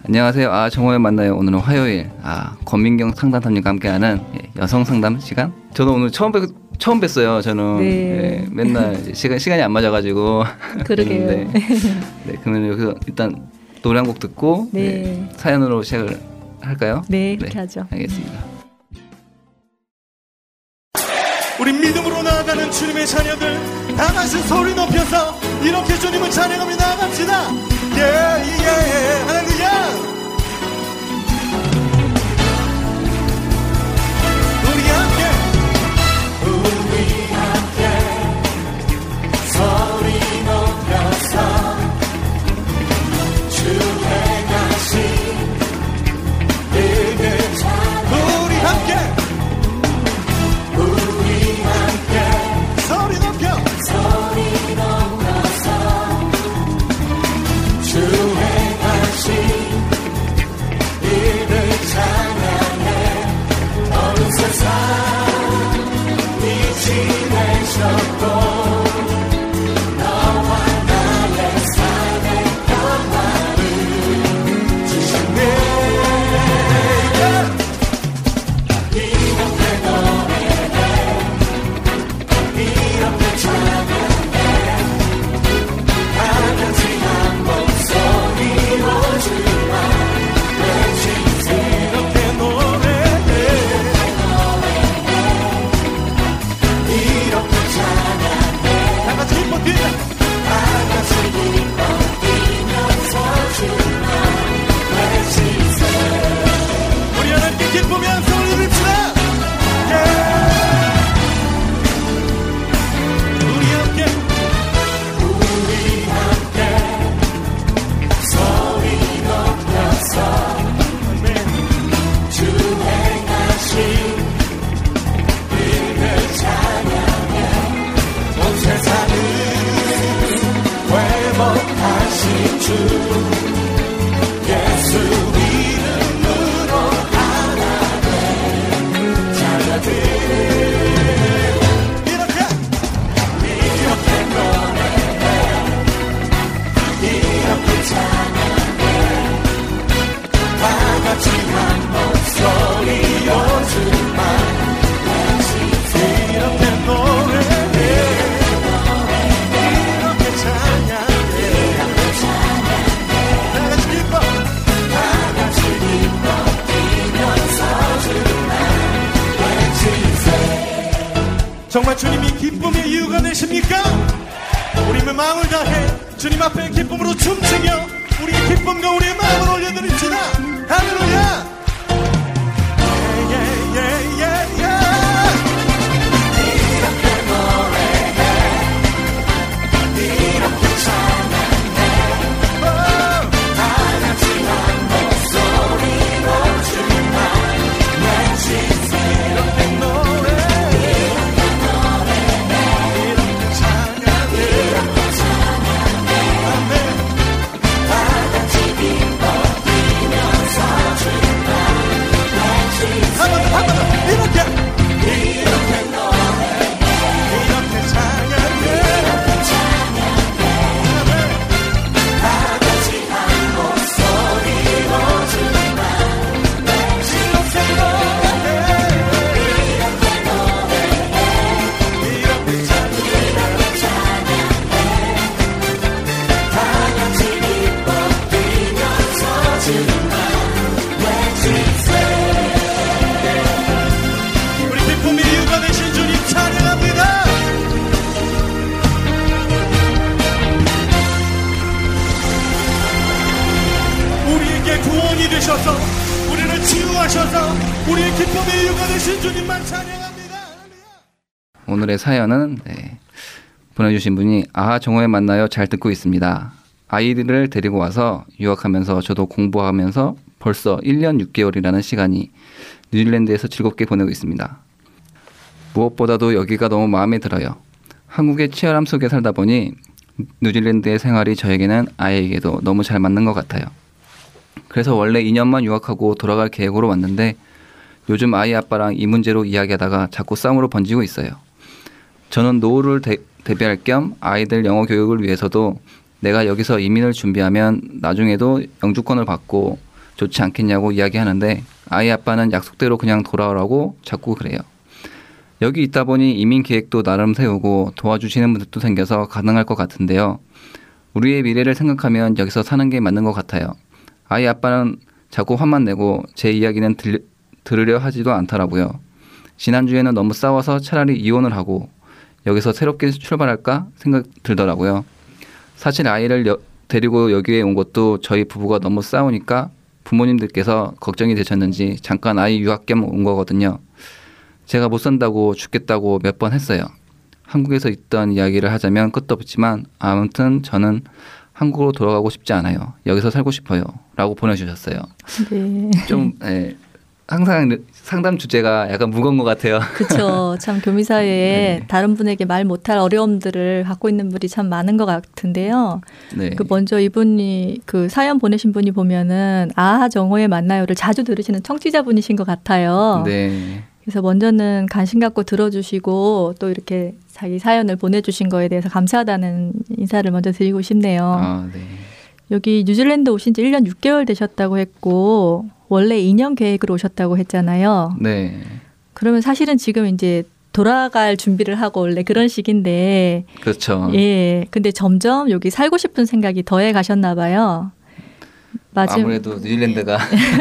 안녕하세요. 정호연 만나요. 오늘은 화요일 권민경 상담사님과 함께하는 여성 상담 시간. 저도 오늘 처음 뵀어요. 저는 네. 맨날 시간이 안 맞아가지고. 그러게요. 네, 그러면 여기서 일단 노래 한 곡 듣고 사연으로 시작을 할까요? 네, 그렇게 하죠. 알겠습니다. 우리 믿음으로 나아가는 주님의 자녀들, 다 같이 소리 높여서 이렇게 주님을 찬양하며 나아갑시다. 할렐루야. 우리 함께 소리 높여서 주 행하신 일들 우리 함께 소리 높여서 주 행하신 일들 찬양해. 어느 세상 이지내셨고 너와 나의 삶의 평화를 주셨네. 이렇게 노래해, 이렇게 찬양해. 다 같이 한 목소리로 주만 외치세. 이렇게 노래해, 이렇게 찬양해. 다 같이 기뻐 뛰자. 다 같이 기뻐 뛰면서 주만 외치세. 우리 하나님께 기쁘며 소리를 치라. 우리 함께 소리 높여서 주 행하신 일들 찬양해. 온 세상을 회복하신 주 예수 이름으로 하나 된 자녀들 이렇게 노래해, 이렇게 찬양해. 다 같이 한 목소리로 주만 외치세. 이렇게 노래해, 이렇게 찬양해. 다 같이 기뻐, 다 같이 기뻐 뛰면서 주만 외치세. 정말 주님이 기쁨의 이유가 되십니까? 우리의 마음을 다해 주님 앞에 기쁨으로 춤추며 우리의 기쁨과 우리의 마음을 올려드립시다. 할렐루야. 이렇게 노래해, 이렇게 찬양해. 다 같이 한 목소리로 주만 외치세. 이렇게 노래해, 이렇게 찬양해. 아멘. 다 같이 기뻐 뛰면서 주만 외치세. 한 번 더, 이렇게 노래해, 이렇게 찬양해. 아멘. 다 같이 한 목소리로 주만 외치세. 이렇게 찬양해. 다 같이 기뻐 뛰면서 주만 외치세. 우리 기쁨의 이유가 되신 주님 찬양합니다. 우리에게 구원이 되셔서 우리를 치유하셔서 우리의 기쁨의 이유가 되신 주님만 찬양합니다. 오늘의 사연은 보내주신 분이 정호연 만나요. 잘 듣고 있습니다. 아이들을 데리고 와서 유학하면서 저도 공부하면서 벌써 1년 6개월이라는 시간이 뉴질랜드에서 즐겁게 보내고 있습니다. 무엇보다도 여기가 너무 마음에 들어요. 한국의 치열함 속에 살다 보니 뉴질랜드의 생활이 저에게는 아이에게도 너무 잘 맞는 것 같아요. 그래서 원래 2년만 유학하고 돌아갈 계획으로 왔는데 요즘 아이 아빠랑 이 문제로 이야기하다가 자꾸 싸움으로 번지고 있어요. 저는 노후를 대비할 겸 아이들 영어 교육을 위해서도 내가 여기서 이민을 준비하면 나중에도 영주권을 받고 좋지 않겠냐고 이야기하는데 아이 아빠는 약속대로 그냥 돌아오라고 자꾸 그래요. 여기 있다 보니 이민 계획도 나름 세우고 도와주시는 분들도 생겨서 가능할 것 같은데요. 우리의 미래를 생각하면 여기서 사는 게 맞는 것 같아요. 아이 아빠는 자꾸 화만 내고 제 이야기는 들으려 하지도 않더라고요. 지난주에는 너무 싸워서 차라리 이혼을 하고 여기서 새롭게 출발할까 생각 들더라고요. 사실 아이를 데리고 여기에 온 것도 저희 부부가 너무 싸우니까 부모님들께서 걱정이 되셨는지 잠깐 아이 유학 겸 온 거거든요. 제가 못 산다고 죽겠다고 몇 번 했어요. 한국에서 있던 이야기를 하자면 끝도 없지만 아무튼 저는 한국으로 돌아가고 싶지 않아요. 여기서 살고 싶어요. 라고 보내주셨어요. 네. 좀 항상 상담 주제가 약간 무거운 것 같아요. 그렇죠. 참 교미사회에 네. 다른 분에게 말 못할 어려움들을 갖고 있는 분이 참 많은 것 같은데요. 네. 그 먼저 이분이 그 사연 보내신 분이 보면은 아하 정호에 만나요를 자주 들으시는 청취자분이신 것 같아요. 네. 그래서 먼저는 관심 갖고 들어주시고 또 이렇게 자기 사연을 보내주신 거에 대해서 감사하다는 인사를 먼저 드리고 싶네요. 아, 네. 여기 뉴질랜드 오신 지 1년 6개월 되셨다고 했고 원래 2년 계획으로 오셨다고 했잖아요. 네. 그러면 사실은 지금 이제 돌아갈 준비를 하고 원래 그런 시기인데 그렇죠. 예. 근데 점점 여기 살고 싶은 생각이 더해 가셨나 봐요. 아무래도 뉴질랜드가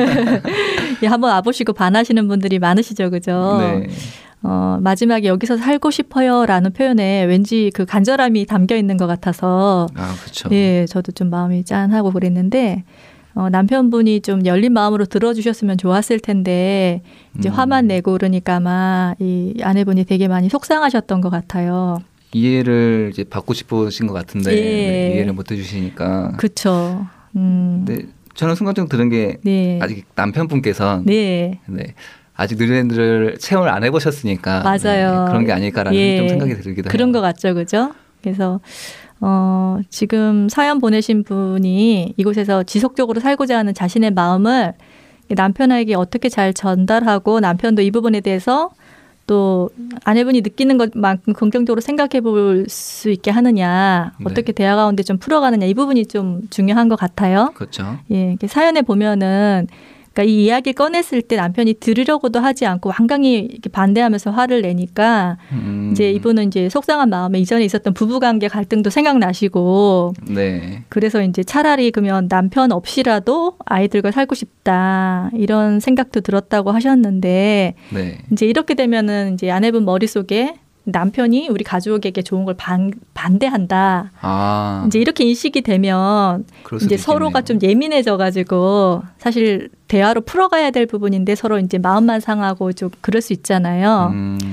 예, 한번 와보시고 반하시는 분들이 많으시죠, 그죠? 네. 마지막에 여기서 살고 싶어요라는 표현에 왠지 그 간절함이 담겨 있는 것 같아서 그렇죠. 예, 저도 좀 마음이 짠하고 그랬는데 남편분이 좀 열린 마음으로 들어주셨으면 좋았을 텐데 이제 화만 내고 그러니까 아마 이 아내분이 되게 많이 속상하셨던 것 같아요. 이해를 이제 받고 싶으신 것 같은데 예. 네, 이해를 못 해주시니까. 그렇죠. 근데 저는 순간적으로 들은 게 네. 아직 남편분께서 네. 아직 뉴질랜드를 체험을 안 해보셨으니까 맞아요. 그런 게 아닐까라는 예. 좀 생각이 들기도 해요. 그런 것 같죠, 그죠? 그래서 지금 사연 보내신 분이 이곳에서 지속적으로 살고자 하는 자신의 마음을 남편에게 어떻게 잘 전달하고 남편도 이 부분에 대해서 또 아내분이 느끼는 것만큼 긍정적으로 생각해 볼 수 있게 하느냐, 어떻게 대화 가운데 좀 풀어가느냐 이 부분이 좀 중요한 것 같아요. 그렇죠. 예, 이렇게 사연에 보면은 그러니까 이 이야기 꺼냈을 때 남편이 들으려고도 하지 않고 완강히 이렇게 반대하면서 화를 내니까 이제 이분은 이제 속상한 마음에 이전에 있었던 부부관계 갈등도 생각나시고 네. 그래서 이제 차라리 그러면 남편 없이라도 아이들과 살고 싶다 이런 생각도 들었다고 하셨는데 네. 이제 이렇게 되면은 이제 아내분 머릿속에 남편이 우리 가족에게 좋은 걸 반대한다. 이제 이렇게 인식이 되면 이제 서로가 좀 예민해져가지고 사실 대화로 풀어가야 될 부분인데 서로 이제 마음만 상하고 좀 그럴 수 있잖아요.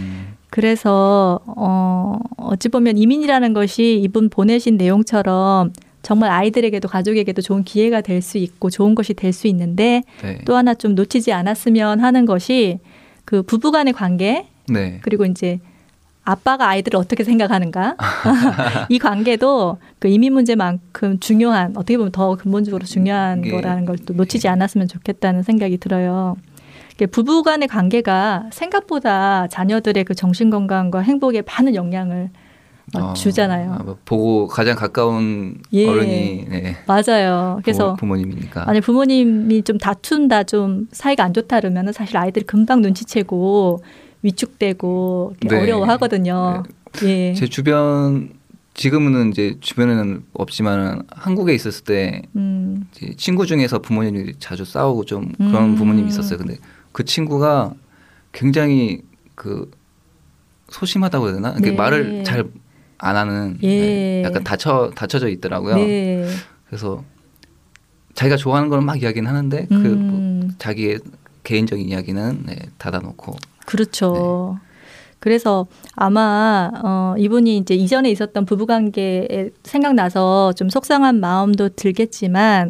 그래서 어찌 보면 이민이라는 것이 이분 보내신 내용처럼 정말 아이들에게도 가족에게도 좋은 기회가 될 수 있고 좋은 것이 될 수 있는데 네. 또 하나 좀 놓치지 않았으면 하는 것이 그 부부간의 관계 네. 그리고 이제 아빠가 아이들을 어떻게 생각하는가 이 관계도 그 이민 문제만큼 중요한 어떻게 보면 더 근본적으로 중요한 거라는 걸 또 놓치지 않았으면 좋겠다는 생각이 들어요. 부부간의 관계가 생각보다 자녀들의 그 정신 건강과 행복에 많은 영향을 주잖아요. 보고 가장 가까운 어른이 맞아요. 그래서 부모님이니까. 만약 부모님이 좀 다툰다, 좀 사이가 안 좋다 그러면은 사실 아이들이 금방 눈치채고 위축되고 어려워하거든요. 예. 제 주변 지금은 이제 주변에는 없지만 한국에 있었을 때 이제 친구 중에서 부모님이 자주 싸우고 좀 그런 부모님이 있었어요. 근데 그 친구가 굉장히 그 소심하다고 해야 되나? 네. 말을 잘 안 하는 약간 닫혀져 있더라고요. 네. 그래서 자기가 좋아하는 걸 막 이야기는 하는데 그 자기의 개인적인 이야기는 닫아놓고. 그렇죠. 그래서 아마 이분이 이제 이전에 있었던 부부관계에 생각나서 좀 속상한 마음도 들겠지만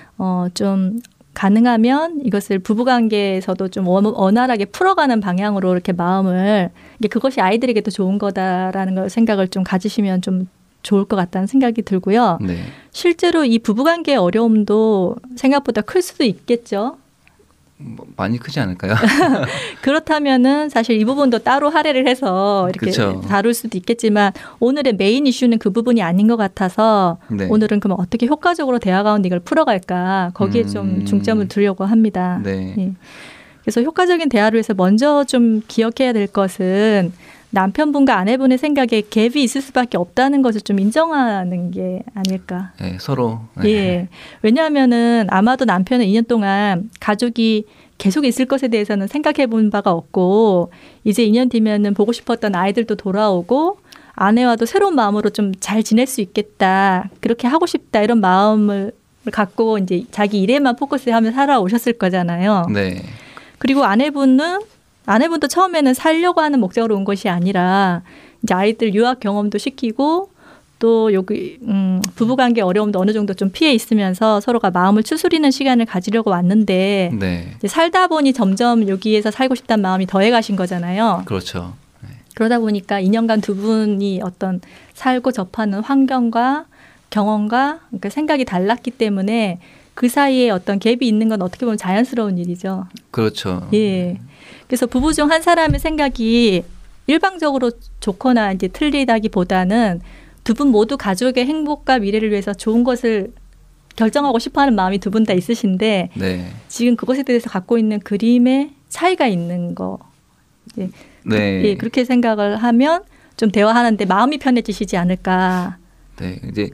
좀 가능하면 이것을 부부관계에서도 좀 원활하게 풀어가는 방향으로 이렇게 마음을 그것이 아이들에게도 좋은 거다라는 걸 생각을 좀 가지시면 좀 좋을 것 같다는 생각이 들고요. 실제로 이 부부관계의 어려움도 생각보다 클 수도 있겠죠. 많이 크지 않을까요? 그렇다면은 사실 이 부분도 따로 할애를 해서 이렇게 그쵸. 다룰 수도 있겠지만 오늘의 메인 이슈는 그 부분이 아닌 것 같아서 네. 오늘은 그럼 어떻게 효과적으로 대화 가운데 이걸 풀어갈까 거기에 좀 중점을 두려고 합니다. 네. 예. 그래서 효과적인 대화를 위해서 먼저 좀 기억해야 될 것은 남편분과 아내분의 생각에 갭이 있을 수밖에 없다는 것을 좀 인정하는 게 아닐까. 네, 서로. 네. 예. 왜냐하면은 아마도 남편은 2년 동안 가족이 계속 있을 것에 대해서는 생각해 본 바가 없고 이제 2년 뒤면은 보고 싶었던 아이들도 돌아오고 아내와도 새로운 마음으로 좀 잘 지낼 수 있겠다. 그렇게 하고 싶다. 이런 마음을 갖고 이제 자기 일에만 포커스하며 살아오셨을 거잖아요. 네. 그리고 아내분도 처음에는 살려고 하는 목적으로 온 것이 아니라 이제 아이들 유학 경험도 시키고 또 여기 부부관계 어려움도 어느 정도 좀 피해 있으면서 서로가 마음을 추스리는 시간을 가지려고 왔는데 네. 이제 살다 보니 점점 여기에서 살고 싶다는 마음이 더해가신 거잖아요. 그렇죠. 네. 그러다 보니까 2년간 두 분이 어떤 살고 접하는 환경과 경험과 그러니까 생각이 달랐기 때문에 그 사이에 어떤 갭이 있는 건 어떻게 보면 자연스러운 일이죠. 그렇죠. 예. 그래서 부부 중 한 사람의 생각이 일방적으로 좋거나 이제 틀리다기보다는 두 분 모두 가족의 행복과 미래를 위해서 좋은 것을 결정하고 싶어하는 마음이 두 분 다 있으신데 네. 지금 그것에 대해서 갖고 있는 그림의 차이가 있는 거. 예. 네. 예, 그렇게 생각을 하면 좀 대화하는데 마음이 편해지시지 않을까. 네. 이제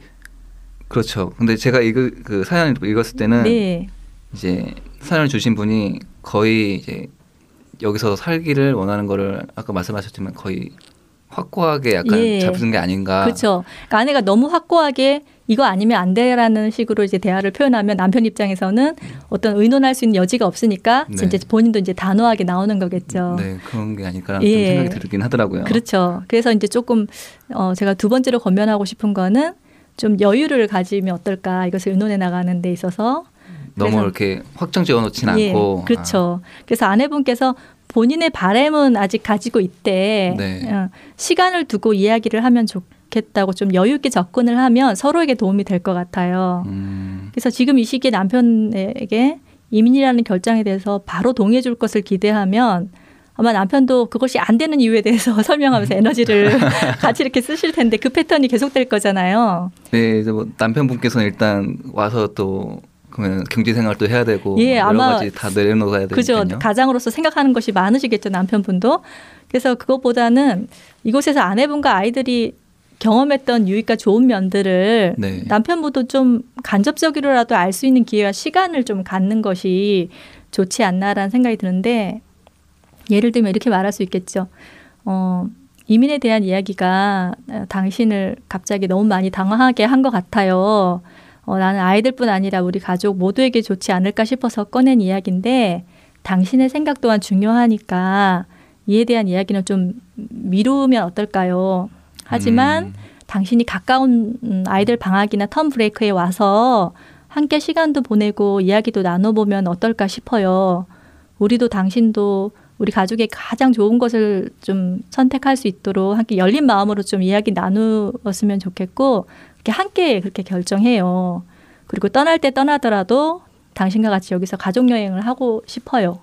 그렇죠. 근데 제가 그 사연을 읽었을 때는 네. 이제 사연을 주신 분이 거의 이제 여기서 살기를 원하는 거를 아까 말씀하셨지만 거의 확고하게 약간 예. 잡은 게 아닌가. 그렇죠. 그러니까 아내가 너무 확고하게 이거 아니면 안 돼라는 식으로 이제 대화를 표현하면 남편 입장에서는 어떤 의논할 수 있는 여지가 없으니까 네. 이제 본인도 이제 단호하게 나오는 거겠죠. 네, 그런 게 아닐까라는 예. 좀 생각이 들긴 하더라고요. 그렇죠. 그래서 이제 조금 제가 두 번째로 권면하고 싶은 거는 좀 여유를 가지면 어떨까 이것을 의논해 나가는 데 있어서 너무 이렇게 확정 지어놓지는 예, 않고. 그렇죠. 그래서 아내분께서 본인의 바람은 아직 가지고 있대. 네. 시간을 두고 이야기를 하면 좋겠다고 좀 여유 있게 접근을 하면 서로에게 도움이 될 것 같아요. 그래서 지금 이 시기에 남편에게 이민이라는 결정에 대해서 바로 동의해 줄 것을 기대하면 아마 남편도 그것이 안 되는 이유에 대해서 설명하면서 에너지를 같이 이렇게 쓰실 텐데 그 패턴이 계속될 거잖아요. 네, 이제 뭐 남편분께서는 일단 와서 또 그러면 경제 생활도 해야 되고 예, 여러 아마 가지 다 내려놓아야 되니까요. 그죠. 가장으로서 생각하는 것이 많으시겠죠, 남편분도. 그래서 그것보다는 이곳에서 아내분과 아이들이 경험했던 유익과 좋은 면들을 네. 남편분도 좀 간접적으로라도 알 수 있는 기회와 시간을 좀 갖는 것이 좋지 않나라는 생각이 드는데 예를 들면 이렇게 말할 수 있겠죠. 이민에 대한 이야기가 당신을 갑자기 너무 많이 당황하게 한 것 같아요. 나는 아이들뿐 아니라 우리 가족 모두에게 좋지 않을까 싶어서 꺼낸 이야기인데 당신의 생각 또한 중요하니까 이에 대한 이야기는 좀 미루면 어떨까요? 하지만 당신이 가까운 아이들 방학이나 텀 브레이크에 와서 함께 시간도 보내고 이야기도 나눠보면 어떨까 싶어요. 우리도 당신도 우리 가족의 가장 좋은 것을 좀 선택할 수 있도록 함께 열린 마음으로 좀 이야기 나누었으면 좋겠고 함께 그렇게 결정해요. 그리고 떠날 때 떠나더라도 당신과 같이 여기서 가족여행을 하고 싶어요.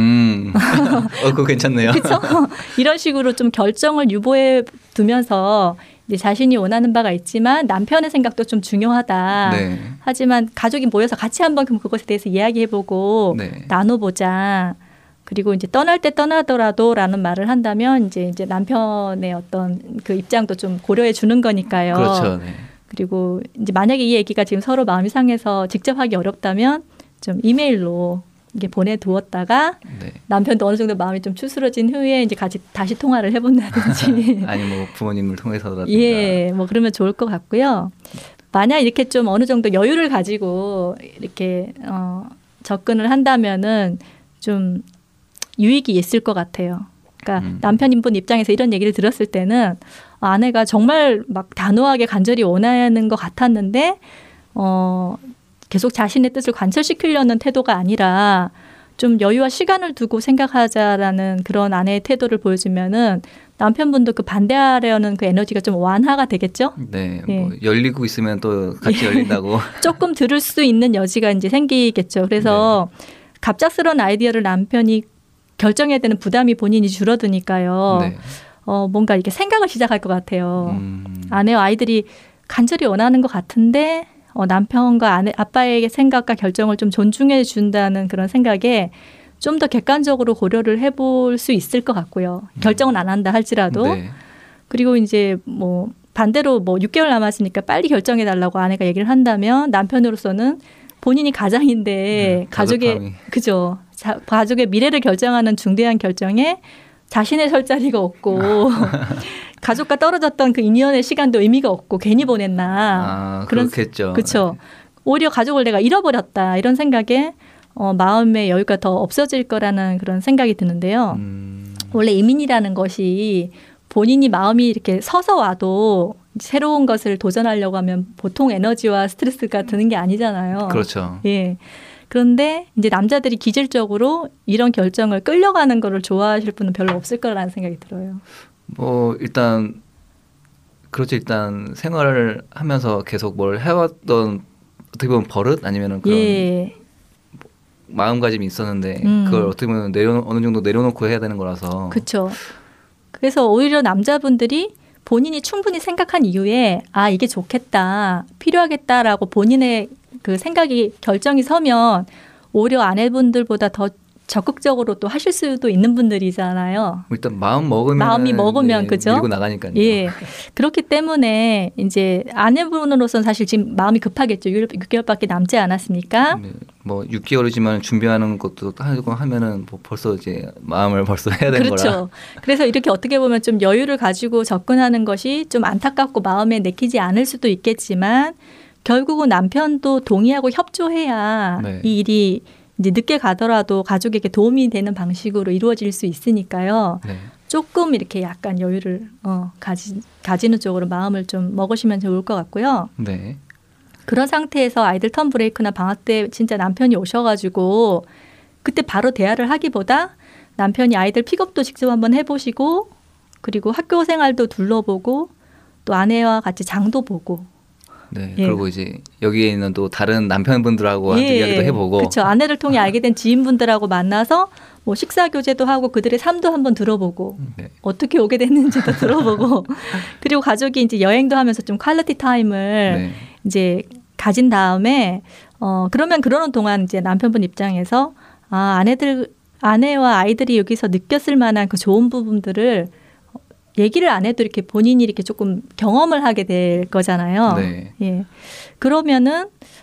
그거 괜찮네요. 그렇죠? 이런 식으로 좀 결정을 유보해 두면서 이제 자신이 원하는 바가 있지만 남편의 생각도 좀 중요하다. 네. 하지만 가족이 모여서 같이 한번 그것에 대해서 이야기해보고 네. 나눠보자. 그리고 이제 떠날 때 떠나더라도라는 말을 한다면 이제 남편의 어떤 그 입장도 좀 고려해 주는 거니까요. 그렇죠. 네. 그리고 이제 만약에 이 얘기가 지금 서로 마음이 상해서 직접 하기 어렵다면 좀 이메일로 이게 보내두었다가 네. 남편도 어느 정도 마음이 좀 추스러진 후에 이제 같이 다시 통화를 해본다든지. 아니 뭐 부모님을 통해서라든가. 예, 뭐 그러면 좋을 것 같고요. 만약 이렇게 좀 어느 정도 여유를 가지고 이렇게 접근을 한다면은 좀 유익이 있을 것 같아요. 그러니까 남편분 입장에서 이런 얘기를 들었을 때는 아내가 정말 막 단호하게 간절히 원하는 것 같았는데 계속 자신의 뜻을 관철시키려는 태도가 아니라 좀 여유와 시간을 두고 생각하자라는 그런 아내의 태도를 보여주면은 남편분도 그 반대하려는 그 에너지가 좀 완화가 되겠죠? 네, 예. 뭐 열리고 있으면 또 같이 열린다고. 조금 들을 수 있는 여지가 이제 생기겠죠. 그래서 갑작스러운 아이디어를 남편이 결정해야 되는 부담이 본인이 줄어드니까요. 네. 뭔가 이렇게 생각을 시작할 것 같아요. 아내와 아이들이 간절히 원하는 것 같은데 남편과 아빠의 생각과 결정을 좀 존중해 준다는 그런 생각에 좀 더 객관적으로 고려를 해볼 수 있을 것 같고요. 결정은 안 한다 할지라도. 네. 그리고 이제 뭐 반대로 뭐 6개월 남았으니까 빨리 결정해 달라고 아내가 얘기를 한다면 남편으로서는 본인이 가장인데 가족의 그죠. 가족의 미래를 결정하는 중대한 결정에 자신의 설 자리가 없고 가족과 떨어졌던 그 인연의 시간도 의미가 없고 괜히 보냈나. 그렇겠죠. 그렇죠. 오히려 가족을 내가 잃어버렸다 이런 생각에 마음의 여유가 더 없어질 거라는 그런 생각이 드는데요. 원래 이민이라는 것이 본인이 마음이 이렇게 서서 와도 새로운 것을 도전하려고 하면 보통 에너지와 스트레스가 드는 게 아니잖아요. 그렇죠. 예. 그런데 이제 남자들이 기질적으로 이런 결정을 끌려가는 거를 좋아하실 분은 별로 없을 거라는 생각이 들어요. 뭐 일단 그렇죠. 일단 생활을 하면서 계속 뭘 해왔던 어떻게 보면 버릇 아니면은 그런 예. 마음가짐이 있었는데 그걸 어떻게 보면 어느 정도 내려놓고 해야 되는 거라서. 그렇죠. 그래서 오히려 남자분들이 본인이 충분히 생각한 이후에 아 이게 좋겠다, 필요하겠다라고 본인의 그 생각이 결정이 서면 오히려 아내분들보다 더 적극적으로 또 하실 수도 있는 분들이잖아요. 일단 마음이 먹으면 그죠? 밀고 나가니까요. 예. 그렇기 때문에 이제 아내분으로서는 사실 지금 마음이 급하겠죠. 6개월밖에 남지 않았으니까. 네. 뭐 6개월이지만 준비하는 것도 하고 하면은 뭐 벌써 이제 마음을 벌써 해야 되는 그렇죠. 거라. 그래서 이렇게 어떻게 보면 좀 여유를 가지고 접근하는 것이 좀 안타깝고 마음에 내키지 않을 수도 있겠지만 결국은 남편도 동의하고 협조해야 네. 이 일이 이제 늦게 가더라도 가족에게 도움이 되는 방식으로 이루어질 수 있으니까요. 네. 조금 이렇게 약간 여유를 가지는 쪽으로 마음을 좀 먹으시면 좋을 것 같고요. 네. 그런 상태에서 아이들 텀 브레이크나 방학 때 진짜 남편이 오셔가지고 그때 바로 대화를 하기보다 남편이 아이들 픽업도 직접 한번 해보시고 그리고 학교 생활도 둘러보고 또 아내와 같이 장도 보고 네. 예. 그리고 이제 여기에 있는 또 다른 남편분들하고 예. 이야기도 해보고. 그렇죠. 아내를 통해 알게 된 지인분들하고 만나서 뭐 식사 교제도 하고 그들의 삶도 한번 들어보고 네. 어떻게 오게 됐는지도 들어보고 그리고 가족이 이제 여행도 하면서 좀 퀄리티 타임을 네. 이제 가진 다음에 그러면 그러는 동안 이제 남편분 입장에서 아내와 아이들이 여기서 느꼈을 만한 그 좋은 부분들을 얘기를 안 해도 이렇게 본인이 이렇게 조금 경험을 하게 될 거잖아요. 네. 예. 그러면은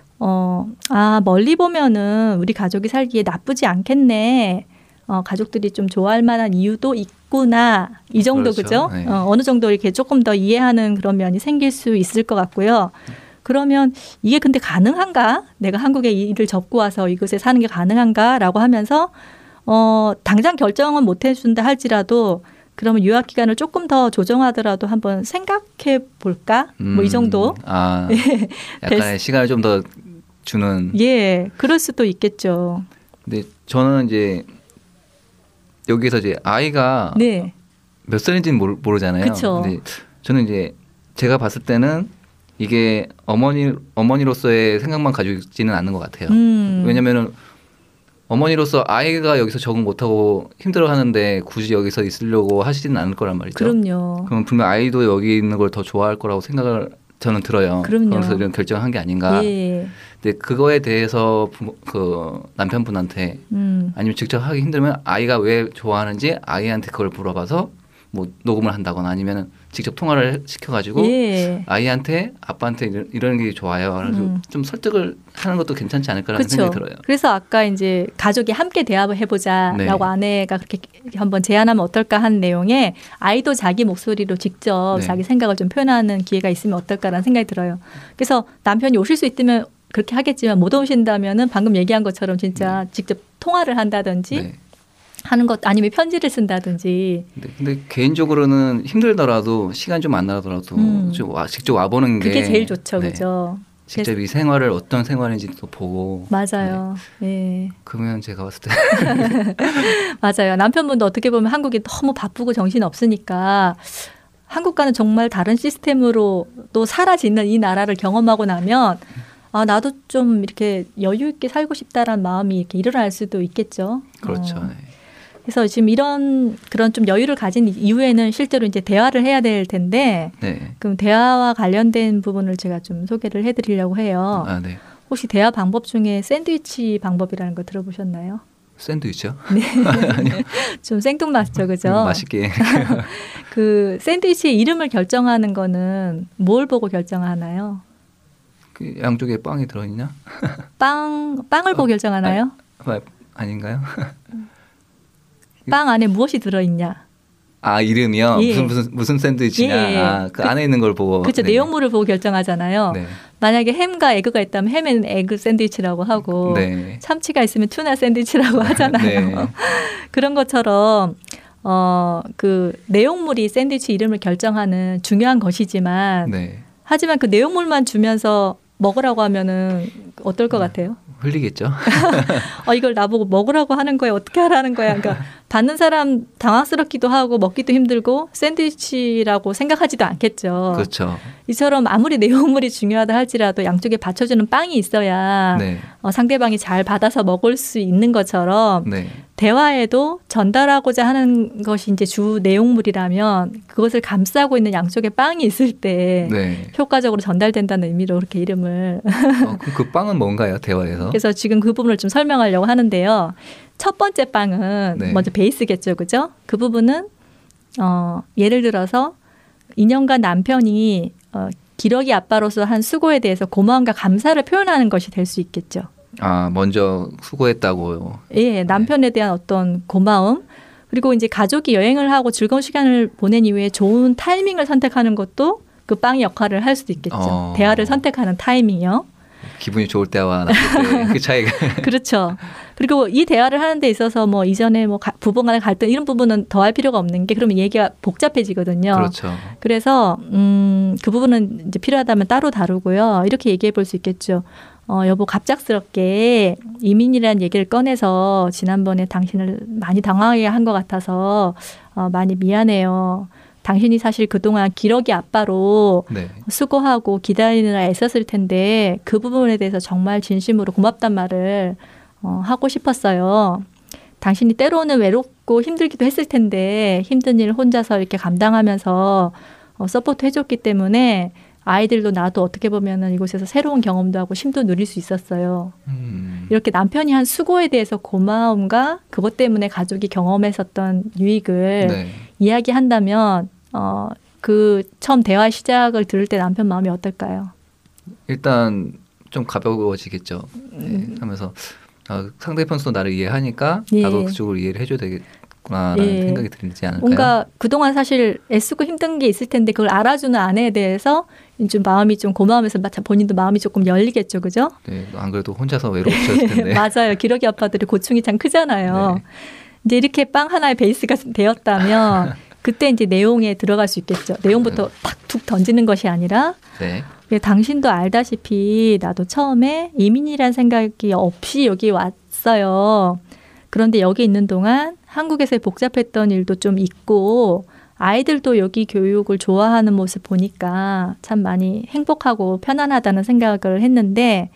멀리 보면은 우리 가족이 살기에 나쁘지 않겠네. 가족들이 좀 좋아할 만한 이유도 있구나. 이 정도 그렇죠? 그죠? 네. 어느 정도 이렇게 조금 더 이해하는 그런 면이 생길 수 있을 것 같고요. 그러면 이게 근데 가능한가? 내가 한국에 일을 접고 와서 이곳에 사는 게 가능한가라고 하면서 당장 결정은 못 해준다 할지라도 그러면 유학 기간을 조금 더 조정하더라도 한번 생각해 볼까? 뭐 이 정도. 약간의 시간을 좀 더 주는. 예, 그럴 수도 있겠죠. 근데 저는 이제 여기서 이제 아이가 네. 몇 살인지는 모르잖아요. 그쵸. 근데 저는 이제 제가 봤을 때는 이게 어머니로서의 생각만 가지고 있지는 않는 것 같아요. 왜냐면은 어머니로서 아이가 여기서 적응 못하고 힘들어하는데 굳이 여기서 있으려고 하시지는 않을 거란 말이죠. 그럼요. 그럼 분명 아이도 여기 있는 걸 더 좋아할 거라고 생각을 저는 들어요. 그럼요. 그래서 이런 결정을 한 게 아닌가. 예. 근데 그거에 대해서 그 남편분한테 아니면 직접 하기 힘들면 아이가 왜 좋아하는지 아이한테 그걸 물어봐서 뭐 녹음을 한다거나 아니면 직접 통화를 시켜가지고 예. 아이한테 아빠한테 이런 게 좋아요. 그래서 좀 설득을 하는 것도 괜찮지 않을까라는 그쵸. 생각이 들어요. 그래서 아까 이제 가족이 함께 대화를 해보자라고 네. 아내가 그렇게 한번 제안하면 어떨까 하는 내용에 아이도 자기 목소리로 직접 네. 자기 생각을 좀 표현하는 기회가 있으면 어떨까라는 생각이 들어요. 그래서 남편이 오실 수 있다면 그렇게 하겠지만 못 오신다면은 방금 얘기한 것처럼 진짜 네. 직접 통화를 한다든지 네. 하는 것 아니면 편지를 쓴다든지. 근데 개인적으로는 힘들더라도 시간 좀 안 나더라도 좀 직접 와보는 게 그게 제일 좋죠, 네. 그죠? 직접 이 생활을 어떤 생활인지도 보고. 맞아요. 네. 네. 그러면 제가 봤을 때 맞아요. 남편분도 어떻게 보면 한국이 너무 바쁘고 정신 없으니까 한국과는 정말 다른 시스템으로 또 사라지는 이 나라를 경험하고 나면 나도 좀 이렇게 여유 있게 살고 싶다라는 마음이 이렇게 일어날 수도 있겠죠. 그렇죠. 네. 그래서 지금 그런 좀 여유를 가진 이후에는 실제로 이제 대화를 해야 될 텐데, 네. 그럼 대화와 관련된 부분을 제가 좀 소개를 해드리려고 해요. 네. 혹시 대화 방법 중에 샌드위치 방법이라는 거 들어보셨나요? 샌드위치요? 네. 아니요. 좀 생뚱맞죠, 그죠? 맛있게. 그 샌드위치의 이름을 결정하는 거는 뭘 보고 결정하나요? 그 양쪽에 빵이 들어있냐? 빵을 보고 결정하나요? 아닌가요? 빵 안에 무엇이 들어있냐? 이름이요? 예. 무슨 샌드위치냐? 예. 그 안에 있는 걸 보고. 그렇죠. 네. 내용물을 보고 결정하잖아요. 네. 만약에 햄과 에그가 있다면 햄에는 에그 샌드위치라고 하고, 네. 참치가 있으면 투나 샌드위치라고 하잖아요. 네. 그런 것처럼 그 내용물이 샌드위치 이름을 결정하는 중요한 것이지만, 네. 하지만 그 내용물만 주면서 먹으라고 하면은 어떨 것 같아요? 흘리겠죠. 이걸 나보고 먹으라고 하는 거야, 어떻게 하라는 거야. 그러니까 받는 사람 당황스럽기도 하고 먹기도 힘들고 샌드위치라고 생각하지도 않겠죠. 그렇죠. 이처럼 아무리 내용물이 중요하다 할지라도 양쪽에 받쳐주는 빵이 있어야 네. 상대방이 잘 받아서 먹을 수 있는 것처럼 네. 대화에도 전달하고자 하는 것이 이제 주 내용물이라면 그것을 감싸고 있는 양쪽에 빵이 있을 때 네. 효과적으로 전달된다는 의미로 그렇게 이름을. 그럼 그 빵은 뭔가요, 대화에서? 그래서 지금 그 부분을 좀 설명하려고 하는데요. 첫 번째 빵은 네. 먼저 베이스겠죠, 그죠? 그 부분은 예를 들어서 인연과 남편이 기러기 아빠로서 한 수고에 대해서 고마움과 감사를 표현하는 것이 될 수 있겠죠. 먼저 수고했다고요. 예, 남편에 대한 어떤 고마움. 그리고 이제 가족이 여행을 하고 즐거운 시간을 보낸 이후에 좋은 타이밍을 선택하는 것도 그 빵의 역할을 할 수도 있겠죠. 대화를 선택하는 타이밍이요. 기분이 좋을 때와 나쁠 때 그 차이가. 그렇죠. 그리고 이 대화를 하는 데 있어서 뭐 이전에 뭐 부부 간의 갈등 이런 부분은 더할 필요가 없는 게 그러면 얘기가 복잡해지거든요. 그렇죠. 그래서 그 부분은 이제 필요하다면 따로 다루고요. 이렇게 얘기해 볼 수 있겠죠. 여보 갑작스럽게 이민이라는 얘기를 꺼내서 지난번에 당신을 많이 당황하게 한 것 같아서 많이 미안해요. 당신이 사실 그동안 기러기 아빠로 네. 수고하고 기다리느라 애썼을 텐데 그 부분에 대해서 정말 진심으로 고맙단 말을 하고 싶었어요. 당신이 때로는 외롭고 힘들기도 했을 텐데 힘든 일 혼자서 이렇게 감당하면서 서포트 해줬기 때문에 아이들도 나도 어떻게 보면은 이곳에서 새로운 경험도 하고 쉼도 누릴 수 있었어요. 이렇게 남편이 한 수고에 대해서 고마움과 그것 때문에 가족이 경험했었던 유익을 네. 이야기한다면 그 처음 대화 시작을 들을 때 남편 마음이 어떨까요? 일단 좀 가벼워지겠죠. 네. 하면서 상대편도 나를 이해하니까 예. 나도 그쪽을 이해를 해줘야 되겠구나라는 예. 생각이 들지 않을까요? 뭔가 그동안 사실 애쓰고 힘든 게 있을 텐데 그걸 알아주는 아내에 대해서 좀 마음이 좀 고마우면서 본인도 마음이 조금 열리겠죠, 그죠? 네, 안 그래도 혼자서 외로우셨을 텐데. 맞아요. 기러기 아빠들의 고충이 참 크잖아요. 네. 이제 이렇게 빵 하나의 베이스가 되었다면 그때 이제 내용에 들어갈 수 있겠죠. 내용부터 탁툭 던지는 것이 아니라 네. 당신도 알다시피 나도 처음에 이민이란 생각이 없이 여기 왔어요. 그런데 여기 있는 동안 한국에서의 복잡했던 일도 좀 있고 아이들도 여기 교육을 좋아하는 모습 보니까 참 많이 행복하고 편안하다는 생각을 했는데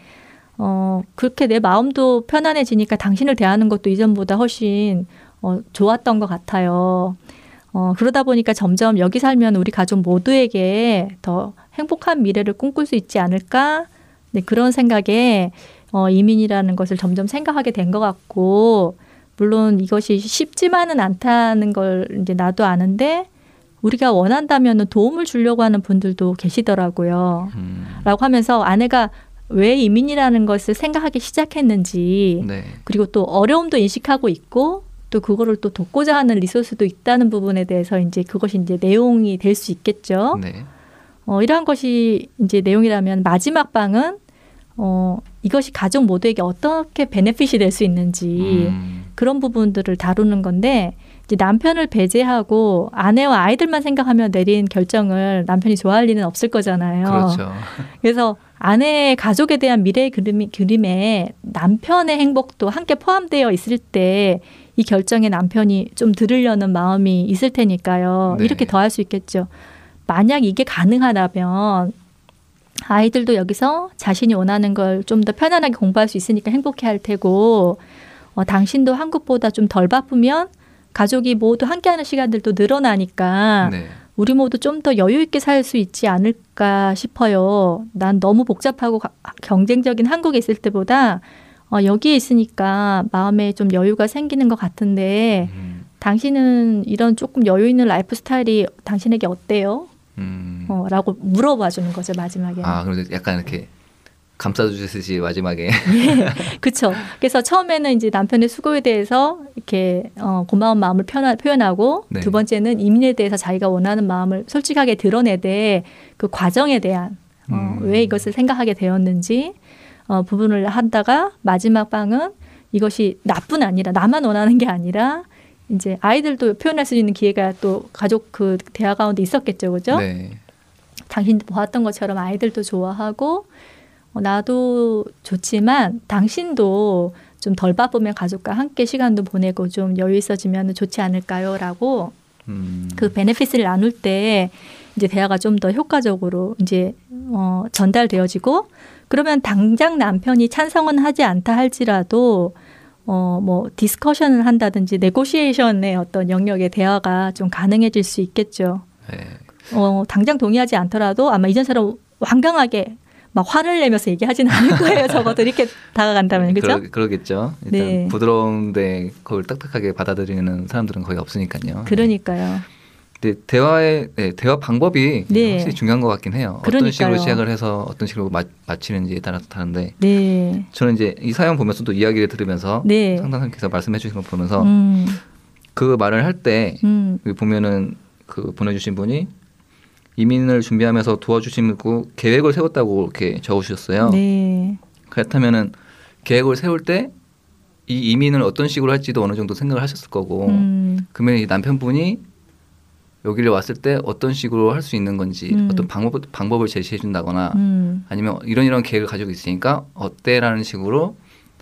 그렇게 내 마음도 편안해지니까 당신을 대하는 것도 이전보다 훨씬 좋았던 것 같아요. 그러다 보니까 점점 여기 살면 우리 가족 모두에게 더 행복한 미래를 꿈꿀 수 있지 않을까? 네, 그런 생각에 이민이라는 것을 점점 생각하게 된 것 같고 물론 이것이 쉽지만은 않다는 걸 이제 나도 아는데 우리가 원한다면 도움을 주려고 하는 분들도 계시더라고요. 라고 하면서 아내가 왜 이민이라는 것을 생각하기 시작했는지 네. 그리고 또 어려움도 인식하고 있고 또 그거를 또 돕고자 하는 리소스도 있다는 부분에 대해서 이제 그것이 이제 내용이 될 수 있겠죠. 네. 이러한 것이 이제 내용이라면 마지막 방은 이것이 가족 모두에게 어떻게 베네핏이 될 수 있는지 그런 부분들을 다루는 건데 이제 남편을 배제하고 아내와 아이들만 생각하며 내린 결정을 남편이 좋아할 리는 없을 거잖아요. 그렇죠. 그래서 아내의 가족에 대한 미래의 그림에 남편의 행복도 함께 포함되어 있을 때 이 결정에 남편이 좀 들으려는 마음이 있을 테니까요. 네. 이렇게 더 할 수 있겠죠. 만약 이게 가능하다면 아이들도 여기서 자신이 원하는 걸 좀 더 편안하게 공부할 수 있으니까 행복해할 테고 당신도 한국보다 좀 덜 바쁘면 가족이 모두 함께하는 시간들도 늘어나니까 네. 우리 모두 좀 더 여유 있게 살 수 있지 않을까 싶어요. 난 너무 복잡하고 경쟁적인 한국에 있을 때보다 여기에 있으니까 마음에 좀 여유가 생기는 것 같은데 당신은 이런 조금 여유 있는 라이프 스타일이 당신에게 어때요? 라고 물어봐 주는 거죠, 마지막에. 그런데 약간 이렇게 감싸주듯이 마지막에. 그렇죠. 그래서 처음에는 이제 남편의 수고에 대해서 이렇게 고마운 마음을 표현하고 네. 두 번째는 이민에 대해서 자기가 원하는 마음을 솔직하게 드러내되 그 과정에 대한 왜 이것을 생각하게 되었는지 부분을 한다가 마지막 방은 이것이 나뿐 아니라 나만 원하는 게 아니라 이제 아이들도 표현할 수 있는 기회가 또 가족 그 대화 가운데 있었겠죠, 그죠? 네. 당신도 보았던 것처럼 아이들도 좋아하고 나도 좋지만 당신도 좀 덜 바쁘면 가족과 함께 시간도 보내고 좀 여유 있어지면 좋지 않을까요? 라고 그 베네핏을 나눌 때 이제 대화가 좀 더 효과적으로 이제 전달되어지고 그러면 당장 남편이 찬성은 하지 않다 할지라도 뭐 디스커션을 한다든지 네고시에이션의 어떤 영역의 대화가 좀 가능해질 수 있겠죠. 네. 당장 동의하지 않더라도 아마 이전처럼 완강하게 막 화를 내면서 얘기하지는 않을 거예요. 적어도 이렇게 다가간다면. 그렇죠? 그러겠죠. 일단 네. 부드러운데 그걸 딱딱하게 받아들이는 사람들은 거의 없으니까요. 그러니까요. 근데 대화 방법이 네. 확실히 중요한 것 같긴 해요. 그러니까요. 어떤 식으로 시작을 해서 어떤 식으로 마치는지에 따라서 다른데 네. 저는 이제 이 사연 보면서 또 이야기를 들으면서 네. 상담사님께서 말씀해 주신 거 보면서 그 말을 할 때 보면은 그 보내주신 분이 이민을 준비하면서 도와주시고 계획을 세웠다고 이렇게 적으셨어요. 네. 그렇다면은 계획을 세울 때 이 이민을 어떤 식으로 할지도 어느 정도 생각을 하셨을 거고 그러면 이 남편분이 여기를 왔을 때 어떤 식으로 할 수 있는 건지 어떤 방법을 제시해 준다거나 아니면 이런 계획을 가지고 있으니까 어때라는 식으로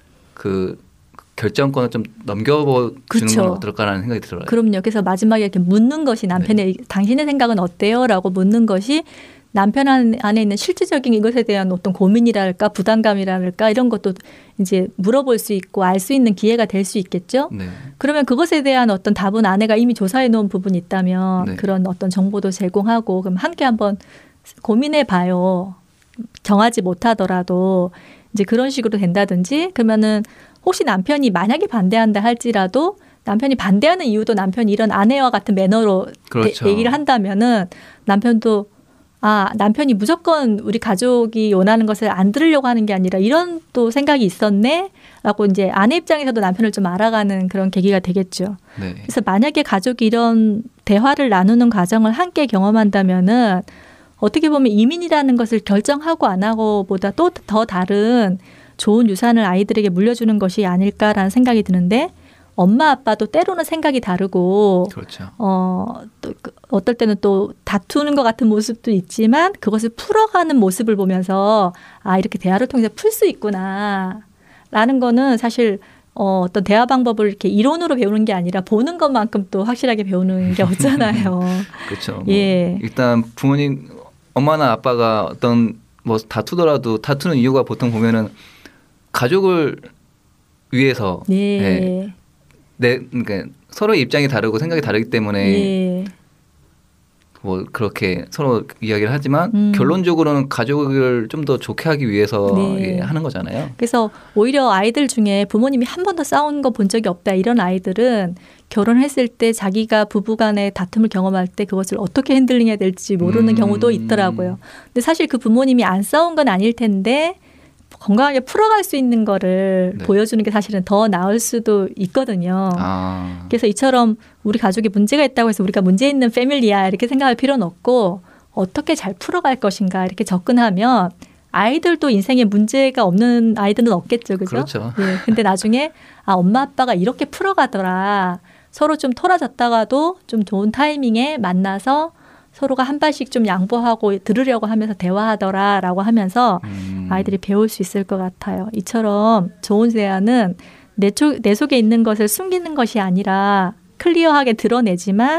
그 결정권을 좀 넘겨주는 그렇죠. 건 어떨까라는 생각이 들어요. 그럼요. 그래서 마지막에 이렇게 묻는 것이 남편의 당신의 생각은 어때요? 라고 묻는 것이 남편 안에 있는 실질적인 이것에 대한 어떤 고민이랄까 부담감이랄까 이런 것도 이제 물어볼 수 있고 알 수 있는 기회가 될 수 있겠죠. 네. 그러면 그것에 대한 어떤 답은 아내가 이미 조사해 놓은 부분이 있다면 그런 어떤 정보도 제공하고 그럼 함께 한번 고민해 봐요. 정하지 못하더라도 이제 그런 식으로 된다든지 그러면은 혹시 남편이 만약에 반대한다 할지라도 남편이 반대하는 이유도 남편이 이런 아내와 같은 매너로 그렇죠. 얘기를 한다면은 남편도 남편이 무조건 우리 가족이 원하는 것을 안 들으려고 하는 게 아니라 이런 또 생각이 있었네 라고 이제 아내 입장에서도 남편을 좀 알아가는 그런 계기가 되겠죠. 네. 그래서 만약에 가족이 이런 대화를 나누는 과정을 함께 경험한다면은 어떻게 보면 이민이라는 것을 결정하고 안 하고보다 또 더 다른 좋은 유산을 아이들에게 물려주는 것이 아닐까라는 생각이 드는데 엄마 아빠도 때로는 생각이 다르고 그렇죠. 또 어떨 때는 또 다투는 것 같은 모습도 있지만 그것을 풀어가는 모습을 보면서 이렇게 대화를 통해서 풀 수 있구나 라는 거는 사실 어떤 대화 방법을 이렇게 이론으로 배우는 게 아니라 보는 것만큼 또 확실하게 배우는 게 없잖아요. 그렇죠. 예. 일단 부모님 엄마나 아빠가 어떤 뭐 다투는 이유가 보통 보면은 가족을 위해서 그러니까 서로의 입장이 다르고 생각이 다르기 때문에 뭐 그렇게 서로 이야기를 하지만 결론적으로는 가족을 좀 더 좋게 하기 위해서 하는 거잖아요. 그래서 오히려 아이들 중에 부모님이 한 번도 싸운 거 본 적이 없다 이런 아이들은 결혼했을 때 자기가 부부간의 다툼을 경험할 때 그것을 어떻게 핸들링해야 될지 모르는 경우도 있더라고요. 근데 사실 그 부모님이 안 싸운 건 아닐 텐데 건강하게 풀어갈 수 있는 거를 보여주는 게 사실은 더 나을 수도 있거든요. 그래서 이처럼 우리 가족에 문제가 있다고 해서 우리가 문제 있는 패밀리야 이렇게 생각할 필요는 없고 어떻게 잘 풀어갈 것인가 이렇게 접근하면 아이들도 인생에 문제가 없는 아이들은 없겠죠. 그죠? 그렇죠. 근데 나중에 엄마 아빠가 이렇게 풀어가더라. 서로 좀 토라졌다가도 좀 좋은 타이밍에 만나서 서로가 한 발씩 좀 양보하고 들으려고 하면서 대화하더라라고 하면서 아이들이 배울 수 있을 것 같아요. 이처럼 좋은 대화는 내 속에 있는 것을 숨기는 것이 아니라 클리어하게 드러내지만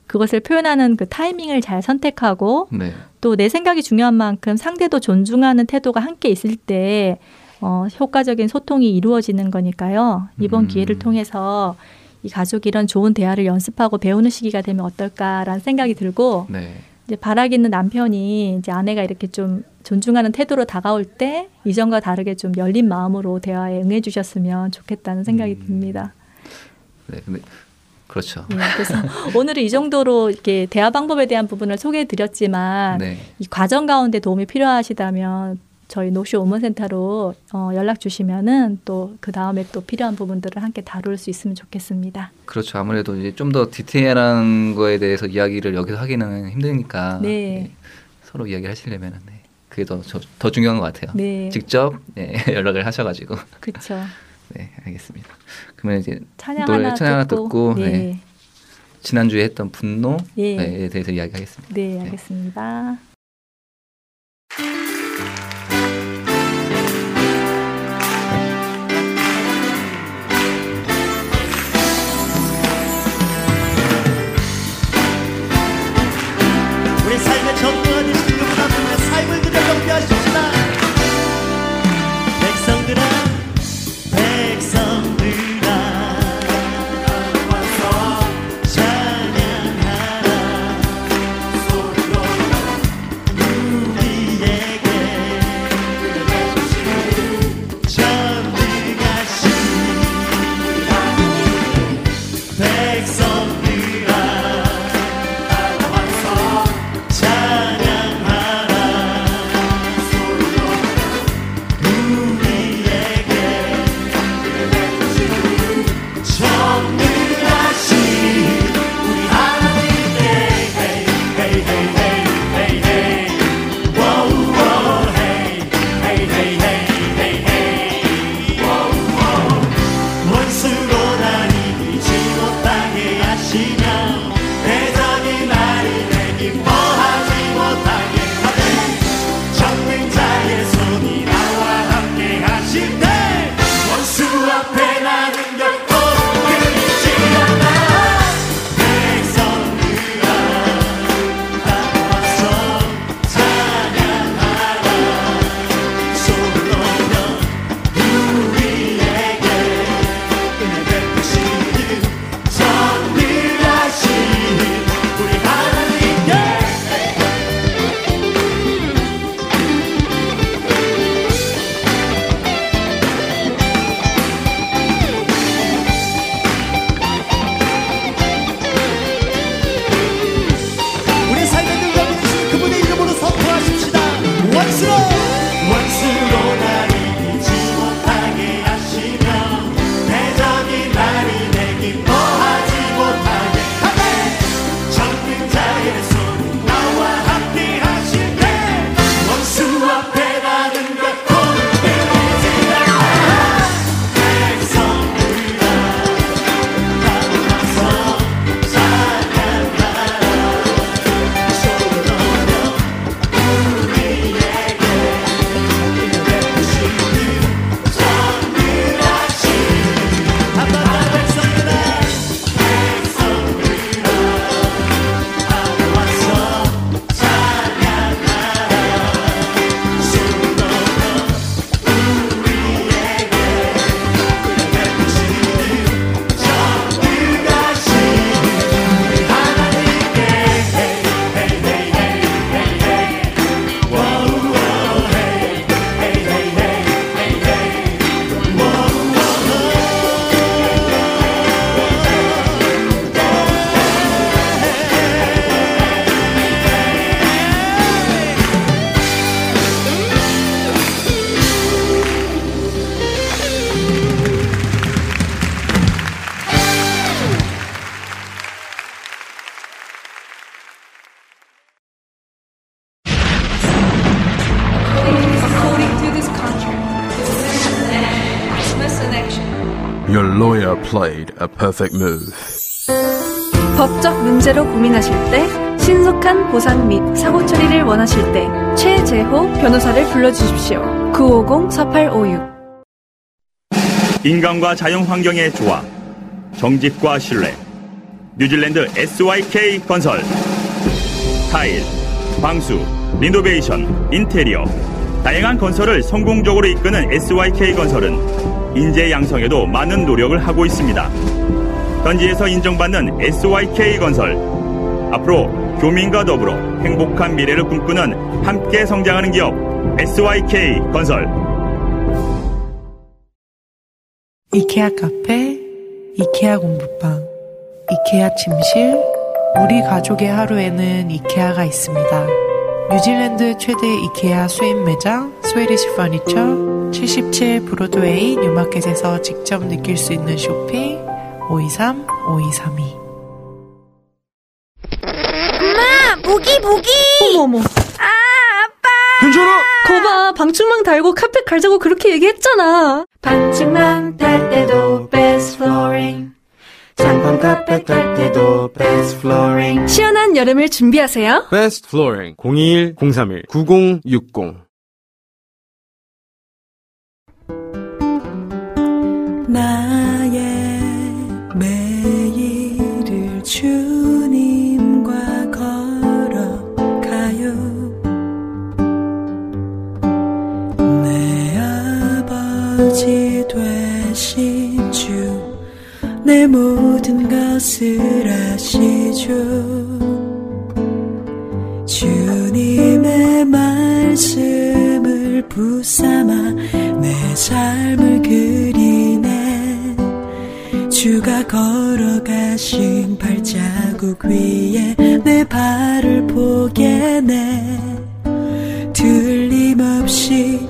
그것을 표현하는 그 타이밍을 잘 선택하고 네. 또 내 생각이 중요한 만큼 상대도 존중하는 태도가 함께 있을 때 효과적인 소통이 이루어지는 거니까요. 이번 기회를 통해서 이 가족이 이런 좋은 대화를 연습하고 배우는 시기가 되면 어떨까라는 생각이 들고 네. 이제 바라기는 남편이 이제 아내가 이렇게 좀 존중하는 태도로 다가올 때 이전과 다르게 좀 열린 마음으로 대화에 응해 주셨으면 좋겠다는 생각이 듭니다. 네, 근데 그렇죠. 네, 그래서 오늘은 이 정도로 이렇게 대화 방법에 대한 부분을 소개해 드렸지만 네. 이 과정 가운데 도움이 필요하시다면 저희 노쇼 오문센터로 연락 주시면은 또 그 다음에 또 필요한 부분들을 함께 다룰 수 있으면 좋겠습니다. 그렇죠. 아무래도 이제 좀 더 디테일한 거에 대해서 이야기를 여기서 하기는 힘드니까 네. 네, 서로 이야기를 하시려면 네, 그게 더 중요한 것 같아요. 네. 직접 네, 연락을 하셔가지고. 그렇죠. 네, 알겠습니다. 그러면 이제 찬양 노래 하나 듣고 네. 네, 지난주에 했던 분노에 네. 대해서 이야기하겠습니다. 네, 알겠습니다. 우리 삶의 전부하는 그분 앞에 삶을 그저 경배하십시다. 백성들아 와서 찬양하라. 소리로 우리에게 전능하신 백성들아 와서 찬양하라. 소리로 우리에게 전능하신 우리 하나님께 헤이 헤이 헤이 헤이 헤이 워우 워우 헤이 헤이 헤이 헤이 헤이 워우 워우 원수로 날 이기지 못하게 하시며 대적이 나를 내기 뭐하지 못하게 하네. 전능자의 손이 나와 함께 하시네. 원수 앞에 나는 결코 흔들리지 않아. 백성들아 나와서 찬양하라. 소리 높여 우리에게 은혜 베푸시는 전능하신 우리 하나님께 우리 삶의 능력이신 그분의 이름으로 선포하십시다. 원수로 날 이기지 못하게 하시며 대적이 나를 내기 뭐하지 못하게 하네. 전능자의 손이 나와 함께 하시네. 원수 앞에 나는 결코 흔들리지 않아. 백성들아 나와서 찬양하라. 소리 높여 우리에게 은혜 베푸시는 전능하신 한반도 백성들아 나와서 찬양하라. 소리 높여 우리에게 은혜 베푸시는 전능하신 우리 하나님께 헤이 헤이 헤이 헤이 헤이 워우 워우 헤이 헤이 헤이 헤이 헤이 워우 According to this contract, listen action. Your lawyer played a perfect move. 법적 문제로 고민하실 때, 신속한 보상 및 사고 처리를 원하실 때, 최재호 변호사를 불러주십시오. 950-4856. 인간과 자연 환경의 조화, 정직과 신뢰, 뉴질랜드 SYK 건설. 타일, 방수, 리노베이션, 인테리어 다양한 건설을 성공적으로 이끄는 SYK 건설은 인재 양성에도 많은 노력을 하고 있습니다. 현지에서 인정받는 SYK 건설. 앞으로 교민과 더불어 행복한 미래를 꿈꾸는 함께 성장하는 기업 SYK 건설. 이케아 카페, 이케아 공부방, 이케아 침실, 우리 가족의 하루에는 이케아가 있습니다. 뉴질랜드 최대 이케아 수입 매장 스웨디시 퍼니처 77 브로드웨이 뉴마켓에서 직접 느낄 수 있는 쇼핑 523-5232. 엄마! 모기! 어머머. 아빠! 괜찮아? 거봐, 방충망 달고 카펫 갈자고 그렇게 얘기했잖아. 방충망 탈 때도 베스트 플로링, 장판 카펫 탈 때도 베스트 플로링. 시원한 여름을 준비하세요. Best Flooring 02-131-9060. 나의 매일을 주님과 걸어가요. 내 아버지 되신 주, 내 모든 것을 아시죠. 주님의 말씀을 붙삼아 내 삶을 그리네. 주가 걸어가신 발자국 위에 내 발을 포개네. 틀림없이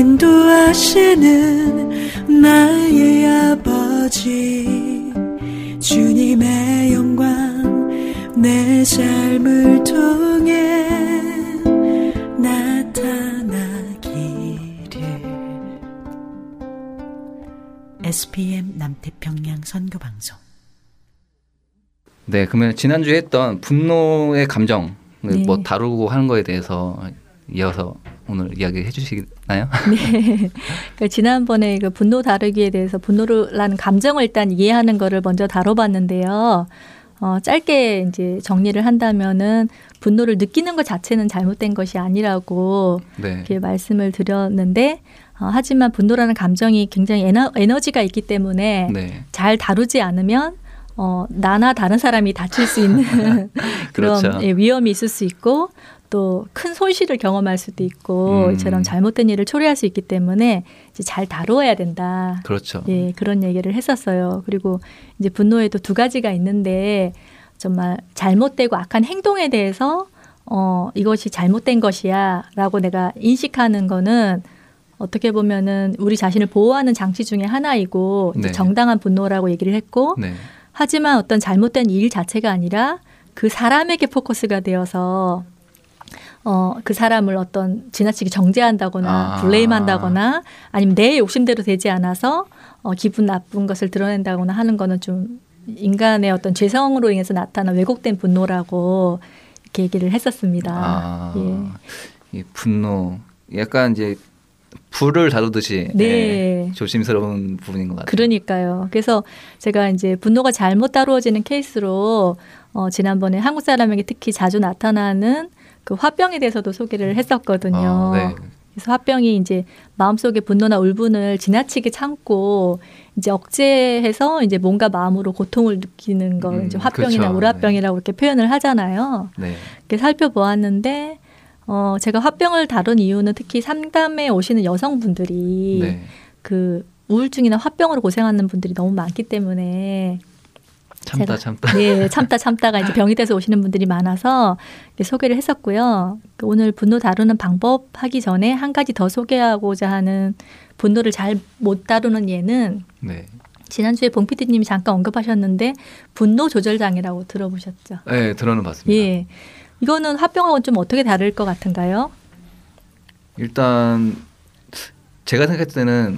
인도하시는 나의 아버지, 주님의 영광 내 삶을 통해 나타나기를. SPM 남태평양 선교방송. 네, 그러면 지난주에 했던 분노의 감정 네. 뭐 다루고 하는 거에 대해서 이어서 오늘 이야기해 주시나요? 네. 그러니까 지난번에 그 분노 다루기에 대해서 분노라는 감정을 일단 이해하는 거를 먼저 다뤄봤는데요. 짧게 이제 정리를 한다면은 분노를 느끼는 것 자체는 잘못된 것이 아니라고 네. 이렇게 말씀을 드렸는데, 하지만 분노라는 감정이 굉장히 에너지가 있기 때문에 네. 잘 다루지 않으면 나나 다른 사람이 다칠 수 있는 그런 그렇죠. 위험이 있을 수 있고, 또 큰 손실을 경험할 수도 있고 이처럼 잘못된 일을 초래할 수 있기 때문에 이제 잘 다루어야 된다. 그렇죠. 예, 그런 얘기를 했었어요. 그리고 이제 분노에도 두 가지가 있는데, 정말 잘못되고 악한 행동에 대해서 이것이 잘못된 것이야라고 내가 인식하는 거는 어떻게 보면은 우리 자신을 보호하는 장치 중에 하나이고 이제 네. 정당한 분노라고 얘기를 했고, 네. 하지만 어떤 잘못된 일 자체가 아니라 그 사람에게 포커스가 되어서 그 사람을 어떤 지나치게 정죄한다거나 블레임한다거나 아니면 내 욕심대로 되지 않아서 기분 나쁜 것을 드러낸다거나 하는 거는 좀 인간의 어떤 죄성으로 인해서 나타난 왜곡된 분노라고 이렇게 얘기를 했었습니다. 예. 이 분노 약간 이제 불을 다루듯이 네. 조심스러운 부분인 것 같아요. 그러니까요. 그래서 제가 이제 분노가 잘못 다루어지는 케이스로 지난번에 한국 사람에게 특히 자주 나타나는 그 화병에 대해서도 소개를 했었거든요. 네. 그래서 화병이 이제 마음속의 분노나 울분을 지나치게 참고 이제 억제해서 이제 뭔가 마음으로 고통을 느끼는 걸 이제 화병이나 그렇죠. 우라병이라고 이렇게 표현을 하잖아요. 네. 이렇게 살펴보았는데 제가 화병을 다룬 이유는 특히 상담에 오시는 여성분들이 네. 그 우울증이나 화병으로 고생하는 분들이 너무 많기 때문에 참다. 네, 참다가 이제 병이 돼서 오시는 분들이 많아서 소개를 했었고요. 오늘 분노 다루는 방법 하기 전에 한 가지 더 소개하고자 하는 분노를 잘 못 다루는 예는 네. 지난주에 봉 PD님이 잠깐 언급하셨는데 분노 조절 장애라고 들어보셨죠? 네, 들어는 봤습니다. 예, 이거는 화병하고는 좀 어떻게 다를 것 같은가요? 일단 제가 생각했을 때는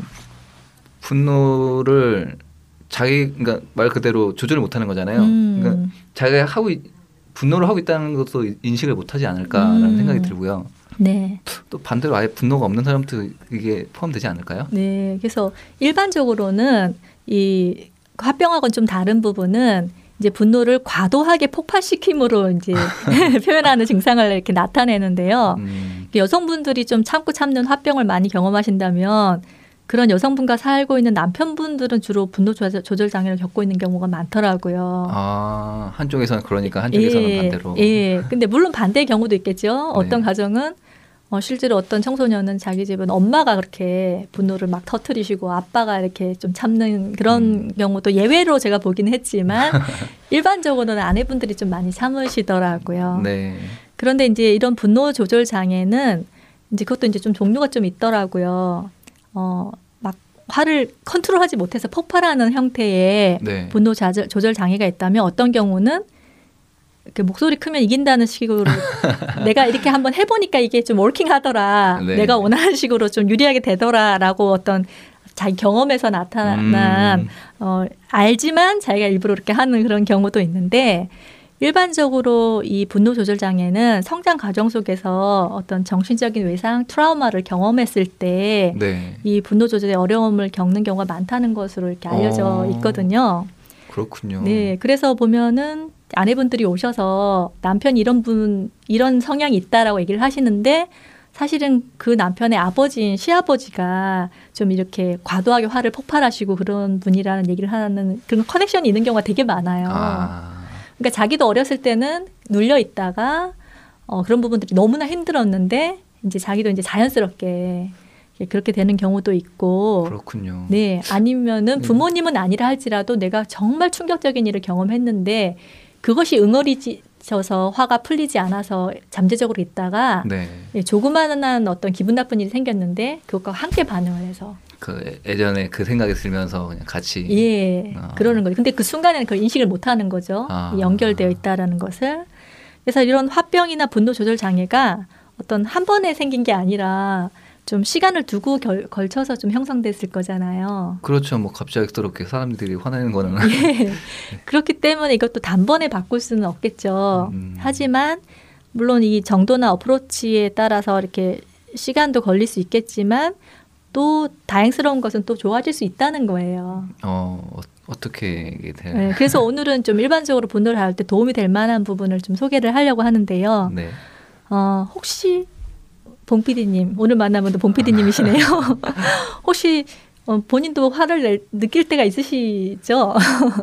분노를 그러니까 말 그대로 조절을 못하는 거잖아요. 그러니까 자기가 분노를 하고 있다는 것도 인식을 못하지 않을까라는 생각이 들고요. 네. 또 반대로 아예 분노가 없는 사람도 이게 포함되지 않을까요? 네. 그래서 일반적으로는 이 화병하고는 좀 다른 부분은 이제 분노를 과도하게 폭발시킴으로 이제 표현하는 증상을 이렇게 나타내는데요. 여성분들이 좀 참고 참는 화병을 많이 경험하신다면 그런 여성분과 살고 있는 남편분들은 주로 분노 조절 장애를 겪고 있는 경우가 많더라고요. 아, 한쪽에서는 그러니까 한쪽에서는 반대로. 예. 근데 물론 반대의 경우도 있겠죠. 어떤 네. 가정은 실제로 어떤 청소년은 자기 집은 엄마가 그렇게 분노를 막 터뜨리시고 아빠가 이렇게 좀 참는 그런 경우도 예외로 제가 보긴 했지만 일반적으로는 아내분들이 좀 많이 참으시더라고요. 네. 그런데 이제 이런 분노 조절 장애는 이제 그것도 이제 좀 종류가 좀 있더라고요. 막 화를 컨트롤하지 못해서 폭발하는 형태의 네. 분노 조절 장애가 있다면 어떤 경우는 이렇게 목소리 크면 이긴다는 식으로 내가 이렇게 한번 해보니까 이게 좀 워킹하더라. 네. 내가 원하는 식으로 좀 유리하게 되더라라고 어떤 자기 경험에서 나타난 알지만 자기가 일부러 그렇게 하는 그런 경우도 있는데 일반적으로 이 분노 조절 장애는 성장 과정 속에서 어떤 정신적인 외상, 트라우마를 경험했을 때 이 분노 조절의 어려움을 겪는 경우가 많다는 것으로 이렇게 알려져 있거든요. 그렇군요. 네, 그래서 보면은 아내분들이 오셔서 남편이 이런 성향이 있다라고 얘기를 하시는데 사실은 그 남편의 아버지인 시아버지가 좀 이렇게 과도하게 화를 폭발하시고 그런 분이라는 얘기를 하는 그런 커넥션이 있는 경우가 되게 많아요. 그러니까 자기도 어렸을 때는 눌려 있다가 그런 부분들이 너무나 힘들었는데 이제 자기도 이제 자연스럽게 그렇게 되는 경우도 있고. 그렇군요. 네, 아니면은 부모님은 아니라 할지라도 내가 정말 충격적인 일을 경험했는데 그것이 응어리져서 화가 풀리지 않아서 잠재적으로 있다가 조그마한 어떤 기분 나쁜 일이 생겼는데 그것과 함께 반응을 해서. 그 예전에 그 생각이 들면서 그냥 같이. 예, 그러는 거죠. 근데 그 순간에는 그걸 인식을 못하는 거죠. 연결되어 있다라는 것을. 그래서 이런 화병이나 분노 조절 장애가 어떤 한 번에 생긴 게 아니라 좀 시간을 두고 걸쳐서 좀 형성됐을 거잖아요. 그렇죠. 뭐 갑작스럽게 사람들이 화내는 거는. 예. 그렇기 때문에 이것도 단번에 바꿀 수는 없겠죠. 하지만 물론 이 정도나 어프로치에 따라서 이렇게 시간도 걸릴 수 있겠지만 또 다행스러운 것은 또 좋아질 수 있다는 거예요. 어떻게 이게 돼요? 네, 그래서 오늘은 좀 일반적으로 분노를 다룰 때 도움이 될 만한 부분을 좀 소개를 하려고 하는데요. 네. 혹시 봉 PD님, 오늘 만난 분도 봉 PD님이시네요. 혹시 본인도 화를 느낄 때가 있으시죠?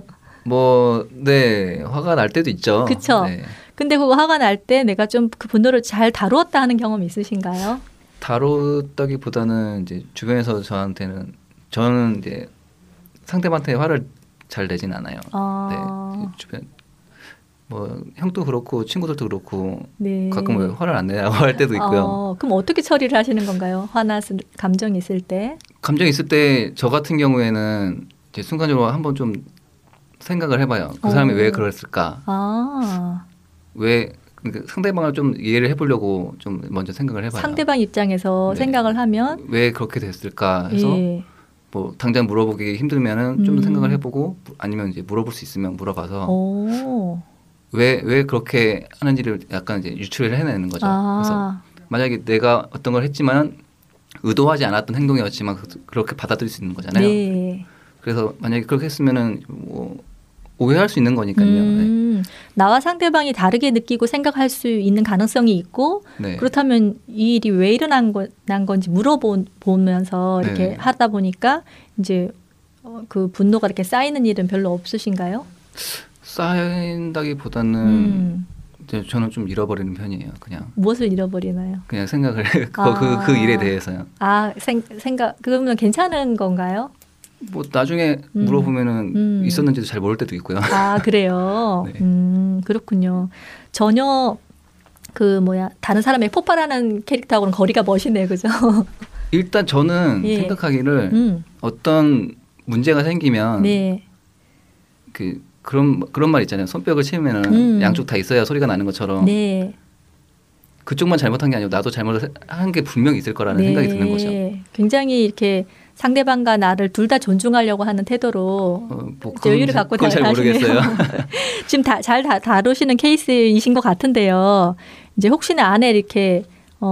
네, 화가 날 때도 있죠. 그렇죠. 네. 근데 그 화가 날 때 내가 좀 그 분노를 잘 다루었다 하는 경험 있으신가요? 다뤘다기보다는 이제 주변에서 저는 이제 상대방한테 화를 잘 내진 않아요. 네, 주변 뭐 형도 그렇고 친구들도 그렇고 가끔 화를 안 내라고 할 때도 있고요. 그럼 어떻게 처리를 하시는 건가요? 감정이 있을 때? 감정이 있을 때 저 같은 경우에는 이제 순간적으로 한번 좀 생각을 해봐요. 그 사람이 왜 그랬을까? 왜 상대방을 좀 이해를 해보려고 좀 먼저 생각을 해봐요. 상대방 입장에서 생각을 하면 왜 그렇게 됐을까 해서 뭐 당장 물어보기 힘들면은 좀 생각을 해보고 아니면 이제 물어볼 수 있으면 물어봐서 왜 그렇게 하는지를 약간 이제 유추를 해내는 거죠. 그래서 만약에 내가 어떤 걸 했지만 의도하지 않았던 행동이었지만 그렇게 받아들일 수 있는 거잖아요. 네. 그래서 만약에 그렇게 했으면은 뭐 오해할 수 있는 거니까요. 나와 상대방이 다르게 느끼고 생각할 수 있는 가능성이 있고 그렇다면 이 일이 왜 일어난 건지 물어보면서 이렇게 하다 보니까 이제 그 분노가 이렇게 쌓이는 일은 별로 없으신가요? 쌓인다기보다는 저는 좀 잃어버리는 편이에요. 그냥 무엇을 잃어버리나요? 그냥 생각을 그 일에 대해서요. 생각 그러면 괜찮은 건가요? 뭐 나중에 물어보면은 있었는지도 잘 모를 때도 있고요. 그래요. 그렇군요. 전혀 다른 사람의 폭발하는 캐릭터하고는 거리가 먼시네요, 그죠? 일단 저는 생각하기를 어떤 문제가 생기면 그런 말 있잖아요. 손뼉을 치면은 양쪽 다 있어야 소리가 나는 것처럼. 그쪽만 잘못한 게 아니고 나도 잘못한 게 분명히 있을 거라는 생각이 드는 거죠. 굉장히 이렇게 상대방과 나를 둘 다 존중하려고 하는 태도로 여유를 갖고 잘 모르겠어요. 지금 잘 다루시는 케이스이신 것 같은데요. 이제 혹시나 안에 이렇게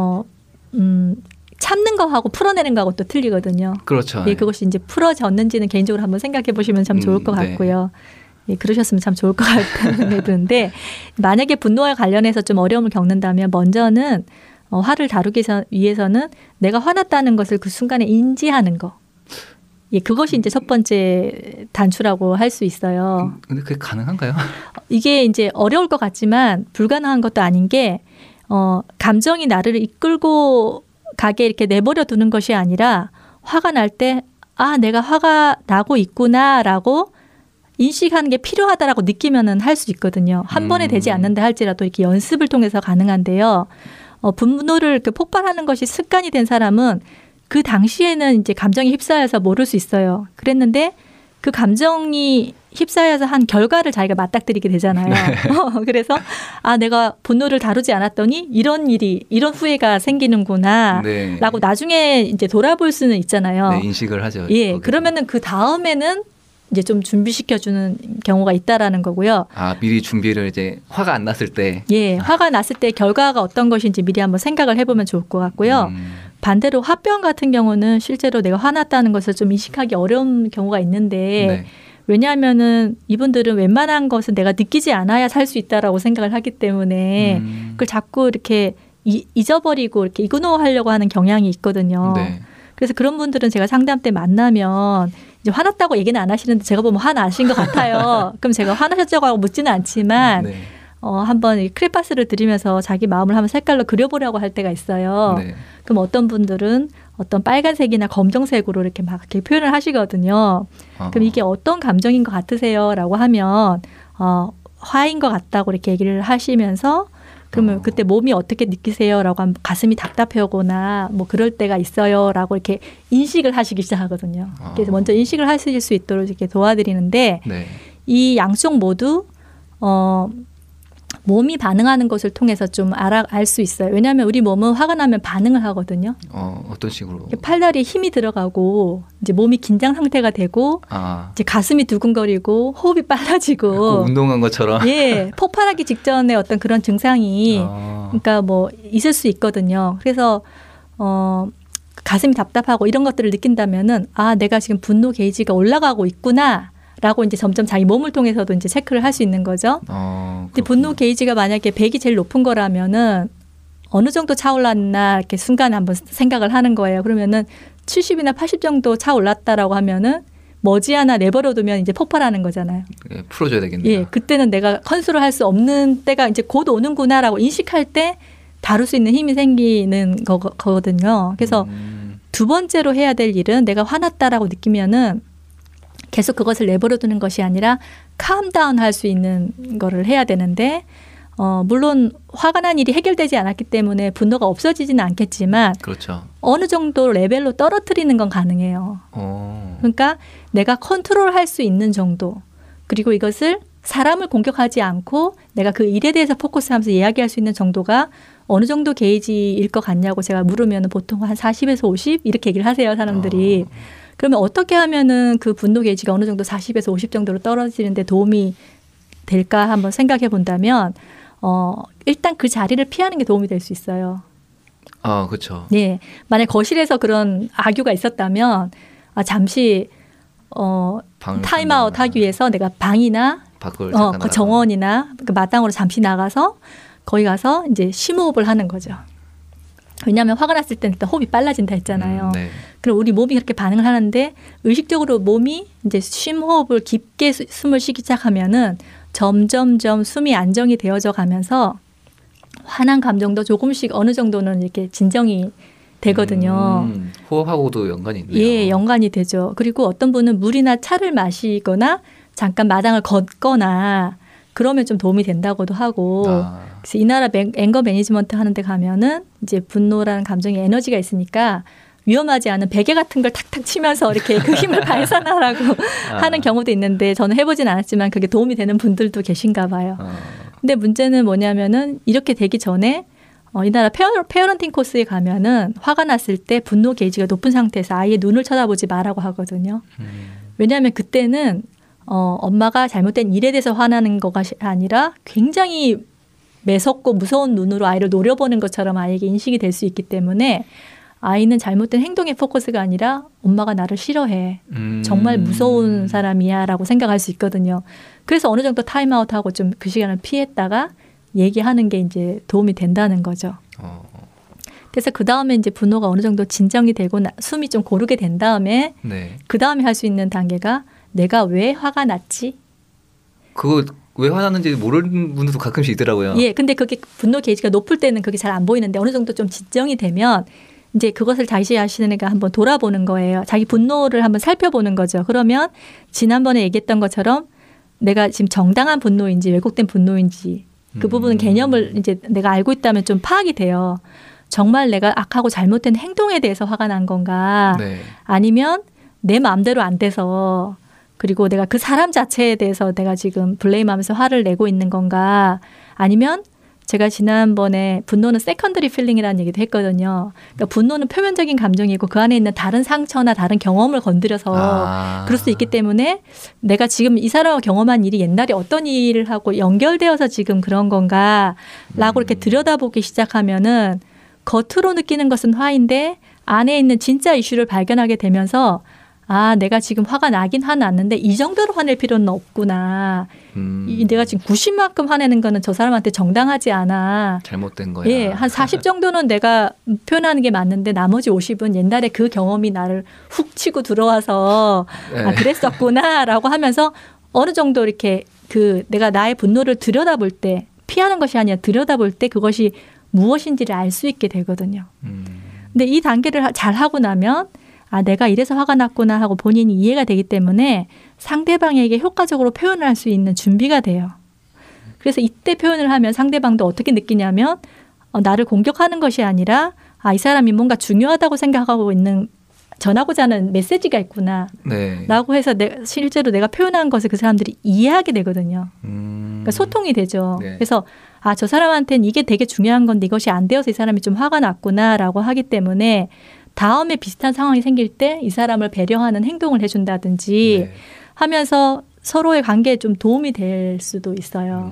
참는 거하고 풀어내는 거하고 또 틀리거든요. 그렇죠. 그것이 이제 풀어졌는지는 개인적으로 한번 생각해 보시면 참 좋을 것 같고요. 예, 그러셨으면 참 좋을 것 같다는 생각이 드는데 만약에 분노와 관련해서 좀 어려움을 겪는다면 먼저는 화를 다루기 위해서는 내가 화났다는 것을 그 순간에 인지하는 거. 예, 그것이 이제 첫 번째 단추라고 할 수 있어요. 근데 그게 가능한가요? 이게 이제 어려울 것 같지만 불가능한 것도 아닌 게 감정이 나를 이끌고 가게 이렇게 내버려 두는 것이 아니라 화가 날 때 내가 화가 나고 있구나라고 인식하는 게 필요하다라고 느끼면은 할 수 있거든요. 한 번에 되지 않는다 할지라도 이렇게 연습을 통해서 가능한데요. 분노를 폭발하는 것이 습관이 된 사람은 그 당시에는 이제 감정이 휩싸여서 모를 수 있어요. 그랬는데 그 감정이 휩싸여서 한 결과를 자기가 맞닥뜨리게 되잖아요. 네. 그래서 내가 분노를 다루지 않았더니 이런 후회가 생기는구나 네. 라고 나중에 이제 돌아볼 수는 있잖아요. 네, 인식을 하죠. 예, 거기서. 그러면은 그 다음에는 이제 좀 준비시켜주는 경우가 있다라는 거고요. 미리 준비를 이제 화가 안 났을 때. 예, 화가 났을 때 결과가 어떤 것인지 미리 한번 생각을 해보면 좋을 것 같고요. 반대로 화병 같은 경우는 실제로 내가 화났다는 것을 좀 인식하기 어려운 경우가 있는데 네. 왜냐하면은 이분들은 웬만한 것은 내가 느끼지 않아야 살 수 있다라고 생각을 하기 때문에 그걸 자꾸 이렇게 잊어버리고 이렇게 이그노하려고 하는 경향이 있거든요. 네. 그래서 그런 분들은 제가 상담 때 만나면 이제 화났다고 얘기는 안 하시는데 제가 보면 화나신 것 같아요. 그럼 제가 화나셨죠? 하고 묻지는 않지만 네. 한번 크레파스를 들이면서 자기 마음을 한번 색깔로 그려보려고 할 때가 있어요. 네. 그럼 어떤 분들은 어떤 빨간색이나 검정색으로 이렇게 막 이렇게 표현을 하시거든요. 그럼 이게 어떤 감정인 것 같으세요? 라고 하면 화인 것 같다고 이렇게 얘기를 하시면서 그러면 그때 몸이 어떻게 느끼세요? 라고 하면 가슴이 답답해오거나 뭐 그럴 때가 있어요. 라고 이렇게 인식을 하시기 시작하거든요. 그래서 먼저 인식을 하실 수 있도록 이렇게 도와드리는데 네. 이 양쪽 모두 몸이 반응하는 것을 통해서 좀 알 수 있어요. 왜냐하면 우리 몸은 화가 나면 반응을 하거든요. 어떤 식으로? 팔다리에 힘이 들어가고 이제 몸이 긴장 상태가 되고 이제 가슴이 두근거리고 호흡이 빨라지고 운동한 것처럼. 예, 폭발하기 직전에 어떤 그런 증상이 그러니까 뭐 있을 수 있거든요. 그래서 가슴이 답답하고 이런 것들을 느낀다면은 내가 지금 분노 게이지가 올라가고 있구나. 라고 이제 점점 자기 몸을 통해서도 이제 체크를 할 수 있는 거죠. 근데 분노 게이지가 만약에 100이 제일 높은 거라면은 어느 정도 차올랐나 이렇게 순간에 한번 생각을 하는 거예요. 그러면은 70이나 80 정도 차올랐다라고 하면은 머지않아 내버려두면 이제 폭발하는 거잖아요. 예, 풀어줘야 되겠네요. 예, 그때는 내가 컨트롤 할 수 없는 때가 이제 곧 오는구나라고 인식할 때 다룰 수 있는 힘이 생기는 거거든요. 그래서 두 번째로 해야 될 일은 내가 화났다라고 느끼면은 계속 그것을 내버려두는 것이 아니라 캄다운 할 수 있는 거를 해야 되는데 물론 화가 난 일이 해결되지 않았기 때문에 분노가 없어지지는 않겠지만 그렇죠. 어느 정도 레벨로 떨어뜨리는 건 가능해요. 그러니까 내가 컨트롤할 수 있는 정도 그리고 이것을 사람을 공격하지 않고 내가 그 일에 대해서 포커스하면서 이야기할 수 있는 정도가 어느 정도 게이지일 것 같냐고 제가 물으면 보통 한 40에서 50 이렇게 얘기를 하세요 사람들이. 그러면 어떻게 하면은 그 분노 게이지가 어느 정도 40에서 50 정도로 떨어지는데 도움이 될까 한번 생각해 본다면 일단 그 자리를 피하는 게 도움이 될 수 있어요. 그렇죠. 네, 만약 거실에서 그런 악유가 있었다면 잠시 타임아웃 하기 위해서 내가 방이나 그 정원이나 그 마당으로 잠시 나가서 거기 가서 이제 심호흡을 하는 거죠. 왜냐하면 화가 났을 때는 일단 호흡이 빨라진다 했잖아요. 네. 그럼 우리 몸이 그렇게 반응을 하는데 의식적으로 몸이 이제 심호흡을 깊게 숨을 쉬기 시작하면은 점점점 숨이 안정이 되어져 가면서 화난 감정도 조금씩 어느 정도는 이렇게 진정이 되거든요. 호흡하고도 연관이 있네요. 예, 연관이 되죠. 그리고 어떤 분은 물이나 차를 마시거나 잠깐 마당을 걷거나 그러면 좀 도움이 된다고도 하고 그래서 이 나라 앵거 매니지먼트 하는 데 가면은 이제 분노라는 감정에 에너지가 있으니까 위험하지 않은 베개 같은 걸 탁탁 치면서 이렇게 그 힘을 발산하라고 하는 경우도 있는데 저는 해보진 않았지만 그게 도움이 되는 분들도 계신가 봐요. 근데 문제는 뭐냐면은 이렇게 되기 전에 이 나라 페어런팅 코스에 가면은 화가 났을 때 분노 게이지가 높은 상태에서 아이의 눈을 쳐다보지 말라고 하거든요. 왜냐하면 그때는 엄마가 잘못된 일에 대해서 화나는 것이 아니라 굉장히 매섭고 무서운 눈으로 아이를 노려보는 것처럼 아이에게 인식이 될 수 있기 때문에 아이는 잘못된 행동의 포커스가 아니라 엄마가 나를 싫어해. 정말 무서운 사람이야 라고 생각할 수 있거든요. 그래서 어느 정도 타임아웃하고 좀 그 시간을 피했다가 얘기하는 게 이제 도움이 된다는 거죠. 그래서 그 다음에 이제 분노가 어느 정도 진정이 되고 숨이 좀 고르게 된 다음에 네. 그 다음에 할 수 있는 단계가 내가 왜 화가 났지? 그거 왜 화났는지 모르는 분들도 가끔씩 있더라고요. 예, 근데 그게 분노 게이지가 높을 때는 그게 잘 안 보이는데 어느 정도 좀 진정이 되면 이제 그것을 다시 하시는가 한번 돌아보는 거예요. 자기 분노를 한번 살펴보는 거죠. 그러면 지난번에 얘기했던 것처럼 내가 지금 정당한 분노인지 왜곡된 분노인지 그 부분 개념을 이제 내가 알고 있다면 좀 파악이 돼요. 정말 내가 악하고 잘못된 행동에 대해서 화가 난 건가? 네. 아니면 내 마음대로 안 돼서 그리고 내가 그 사람 자체에 대해서 내가 지금 블레임하면서 화를 내고 있는 건가? 아니면 제가 지난번에 분노는 세컨더리 필링이라는 얘기도 했거든요. 그러니까 분노는 표면적인 감정이고 그 안에 있는 다른 상처나 다른 경험을 건드려서 그럴 수 있기 때문에 내가 지금 이 사람과 경험한 일이 옛날에 어떤 일을 하고 연결되어서 지금 그런 건가라고 이렇게 들여다보기 시작하면은 겉으로 느끼는 것은 화인데 안에 있는 진짜 이슈를 발견하게 되면서 아, 내가 지금 화가 나긴 화났는데 이 정도로 화낼 필요는 없구나. 내가 지금 90만큼 화내는 거는 저 사람한테 정당하지 않아. 잘못된 거야. 예, 한 40 정도는 내가 표현하는 게 맞는데 나머지 50은 옛날에 그 경험이 나를 훅 치고 들어와서 네. 아, 그랬었구나라고 하면서 어느 정도 이렇게 그 내가 나의 분노를 들여다볼 때 피하는 것이 아니라 들여다볼 때 그것이 무엇인지를 알 수 있게 되거든요. 근데 이 단계를 잘 하고 나면 아, 내가 이래서 화가 났구나 하고 본인이 이해가 되기 때문에 상대방에게 효과적으로 표현을 할 수 있는 준비가 돼요. 그래서 이때 표현을 하면 상대방도 어떻게 느끼냐면 나를 공격하는 것이 아니라 아, 이 사람이 뭔가 중요하다고 생각하고 있는 전하고자 하는 메시지가 있구나 네. 라고 해서 실제로 내가 표현한 것을 그 사람들이 이해하게 되거든요. 그러니까 소통이 되죠. 네. 그래서 아, 저 사람한테는 이게 되게 중요한 건데 이것이 안 되어서 이 사람이 좀 화가 났구나라고 하기 때문에 다음에 비슷한 상황이 생길 때 이 사람을 배려하는 행동을 해준다든지 네. 하면서 서로의 관계에 좀 도움이 될 수도 있어요.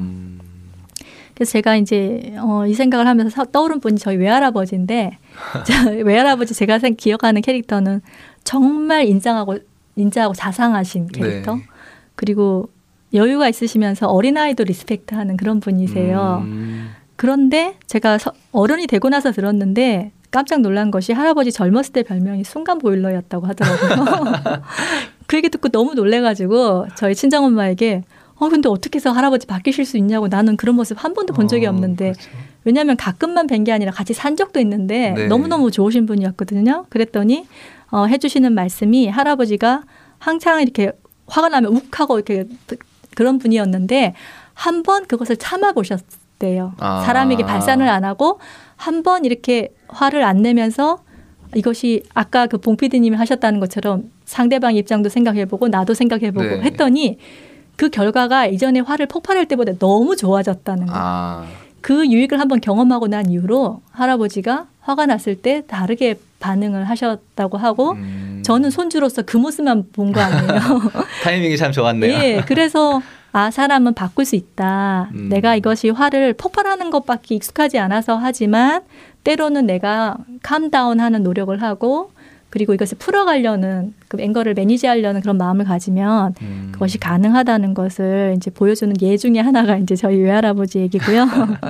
그래서 제가 이제 이 생각을 하면서 떠오른 분이 저희 외할아버지인데 외할아버지 제가 기억하는 캐릭터는 정말 인자하고 자상하신 캐릭터. 네. 그리고 여유가 있으시면서 어린아이도 리스펙트하는 그런 분이세요. 그런데 제가 어른이 되고 나서 들었는데 깜짝 놀란 것이 할아버지 젊었을 때 별명이 순간 보일러였다고 하더라고요. 그 얘기 듣고 너무 놀래가지고 저희 친정엄마에게 근데 어떻게 해서 할아버지 바뀌실 수 있냐고 나는 그런 모습 한 번도 본 적이 없는데 그렇죠. 왜냐하면 가끔만 뵌 게 아니라 같이 산 적도 있는데 네. 너무너무 좋으신 분이었거든요. 그랬더니 해주시는 말씀이 할아버지가 항상 이렇게 화가 나면 욱하고 이렇게 그런 분이었는데 한 번 그것을 참아보셨대요. 사람에게 발산을 안 하고 한 번 이렇게 화를 안 내면서 이것이 아까 그 봉 PD님이 하셨다는 것처럼 상대방 입장도 생각해보고 나도 생각해보고 네. 했더니 그 결과가 이전에 화를 폭발할 때보다 너무 좋아졌다는 거예요. 그 유익을 한번 경험하고 난 이후로 할아버지가 화가 났을 때 다르게 반응을 하셨다고 하고 저는 손주로서 그 모습만 본 거 아니에요. 타이밍이 참 좋았네요. 예, 그래서 아, 사람은 바꿀 수 있다. 내가 이것이 화를 폭발하는 것밖에 익숙하지 않아서 하지만 때로는 내가 캄다운하는 노력을 하고 그리고 이것을 풀어가려는 그 앵거를 매니지하려는 그런 마음을 가지면 그것이 가능하다는 것을 이제 보여주는 예 중에 하나가 이제 저희 외할아버지 얘기고요.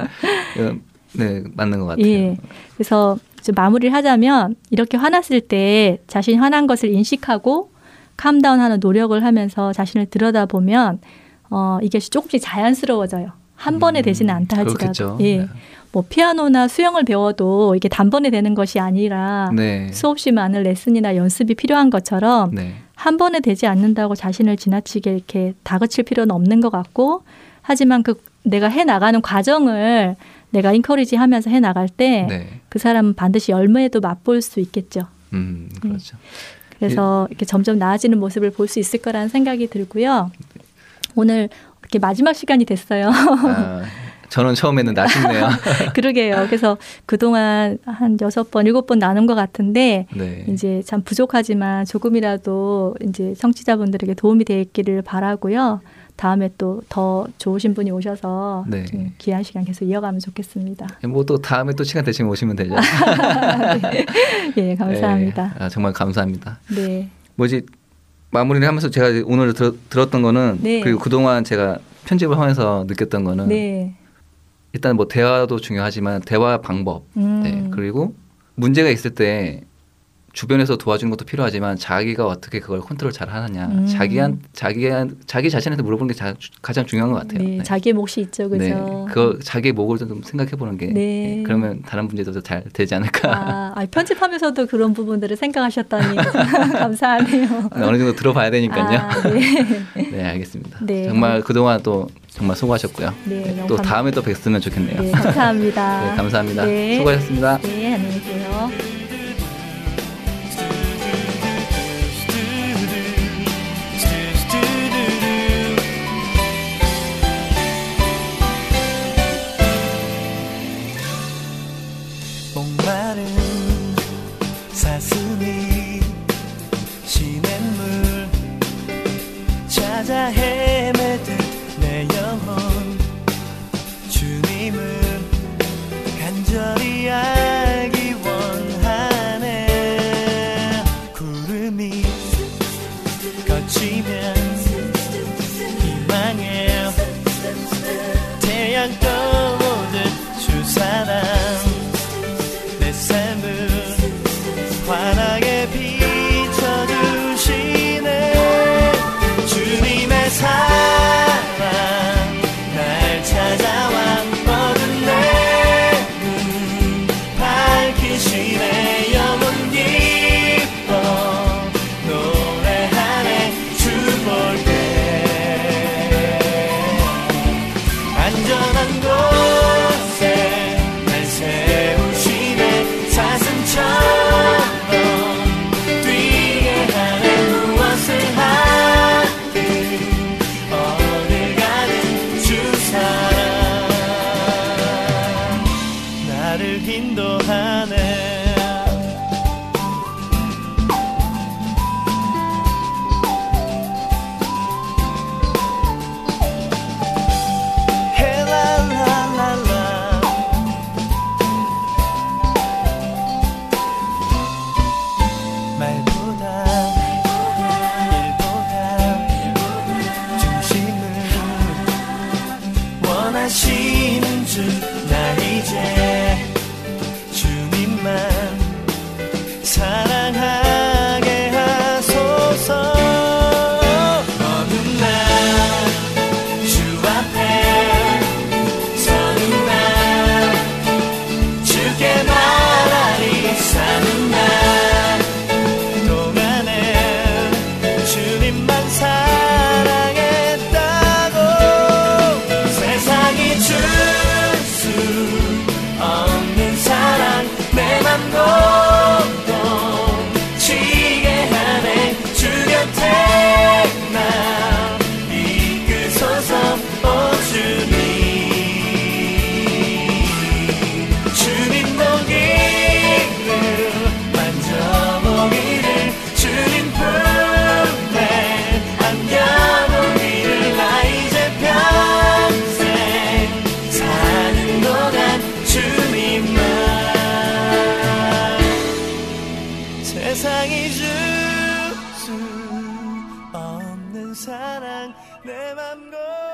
네, 맞는 것 같아요. 예, 그래서 좀 마무리를 하자면 이렇게 화났을 때 자신이 화난 것을 인식하고 캄다운하는 노력을 하면서 자신을 들여다보면 이게 조금씩 자연스러워져요. 한 번에 되지는 않다 할지라도. 그렇겠죠. 예. 네. 뭐 피아노나 수영을 배워도 이게 단번에 되는 것이 아니라 네. 수없이 많은 레슨이나 연습이 필요한 것처럼 네. 한 번에 되지 않는다고 자신을 지나치게 이렇게 다그칠 필요는 없는 것 같고 하지만 그 내가 해나가는 과정을 내가 인커리지 하면서 해나갈 때 그 사람은 반드시 열매도 맛볼 수 있겠죠. 그렇죠. 그래서 이렇게 점점 나아지는 모습을 볼 수 있을 거라는 생각이 들고요. 오늘 이렇게 마지막 시간이 됐어요. 저는 처음 했는데 아쉽네요. 그러게요. 그래서 그동안 한 6번, 7번 나눈 것 같은데 네. 이제 참 부족하지만 조금이라도 이제 청취자분들에게 도움이 됐기를 바라고요. 다음에 또 더 좋으신 분이 오셔서 네. 좀 귀한 시간 계속 이어가면 좋겠습니다. 뭐 또 다음에 또 시간 되시면 오시면 되죠. 네, 감사합니다. 네. 정말 감사합니다. 네. 뭐지 마무리를 하면서 제가 오늘 들었던 거는 네. 그리고 그동안 제가 편집을 하면서 느꼈던 거는 네. 일단 뭐 대화도 중요하지만 대화 방법 네. 그리고 문제가 있을 때 주변에서 도와주는 것도 필요하지만 자기가 어떻게 그걸 컨트롤 잘 하느냐 자기 자신한테 물어보는 게 가장 중요한 것 같아요. 네, 네. 자기의 몫이 있죠. 그죠? 네, 그 자기의 몫을 좀 생각해 보는 게 네. 그러면 다른 문제도 잘 되지 않을까. 편집하면서도 그런 부분들을 생각하셨다니 감사하네요. 어느 정도 들어봐야 되니까요. 네. 네, 알겠습니다. 네. 정말 그동안 또 정말 수고하셨고요. 네, 또 다음에 또 뵀으면 좋겠네요. 네, 감사합니다. 네, 감사합니다. 네. 수고하셨습니다. 네, 안녕히 계세요. 사슴이 시냇물 찾아 헤매듯 내 영혼 주님을 간절히 알기 원하네. 구름이 거치면 희망의 태양 떠오듯 주사랑 내 삶을 환하게 비춰주시네. 주님의 사랑 날 찾아와 모든 내 눈 밝히시네. 영원 기뻐 노래하네. 주 볼 때 안전한 곳에 날 세우시네. 사슴처럼 원하시는 줄 나 이제 주님만 사랑하게 하소서. 어느 날 주 앞에 서는 날 주께 말하리. 사는 날 동안에 주님만 사랑했다고. 세상이 줄 수 없는 사랑 내 맘 동동치게 하네. 주 곁에 나 이끄소서. 오 주님 주님 보기를 만져보기를 주님 품에 안겨보기를 나 이제 평생 사는 동안 주님만. 세상이 줄 수 없는 사랑 내 맘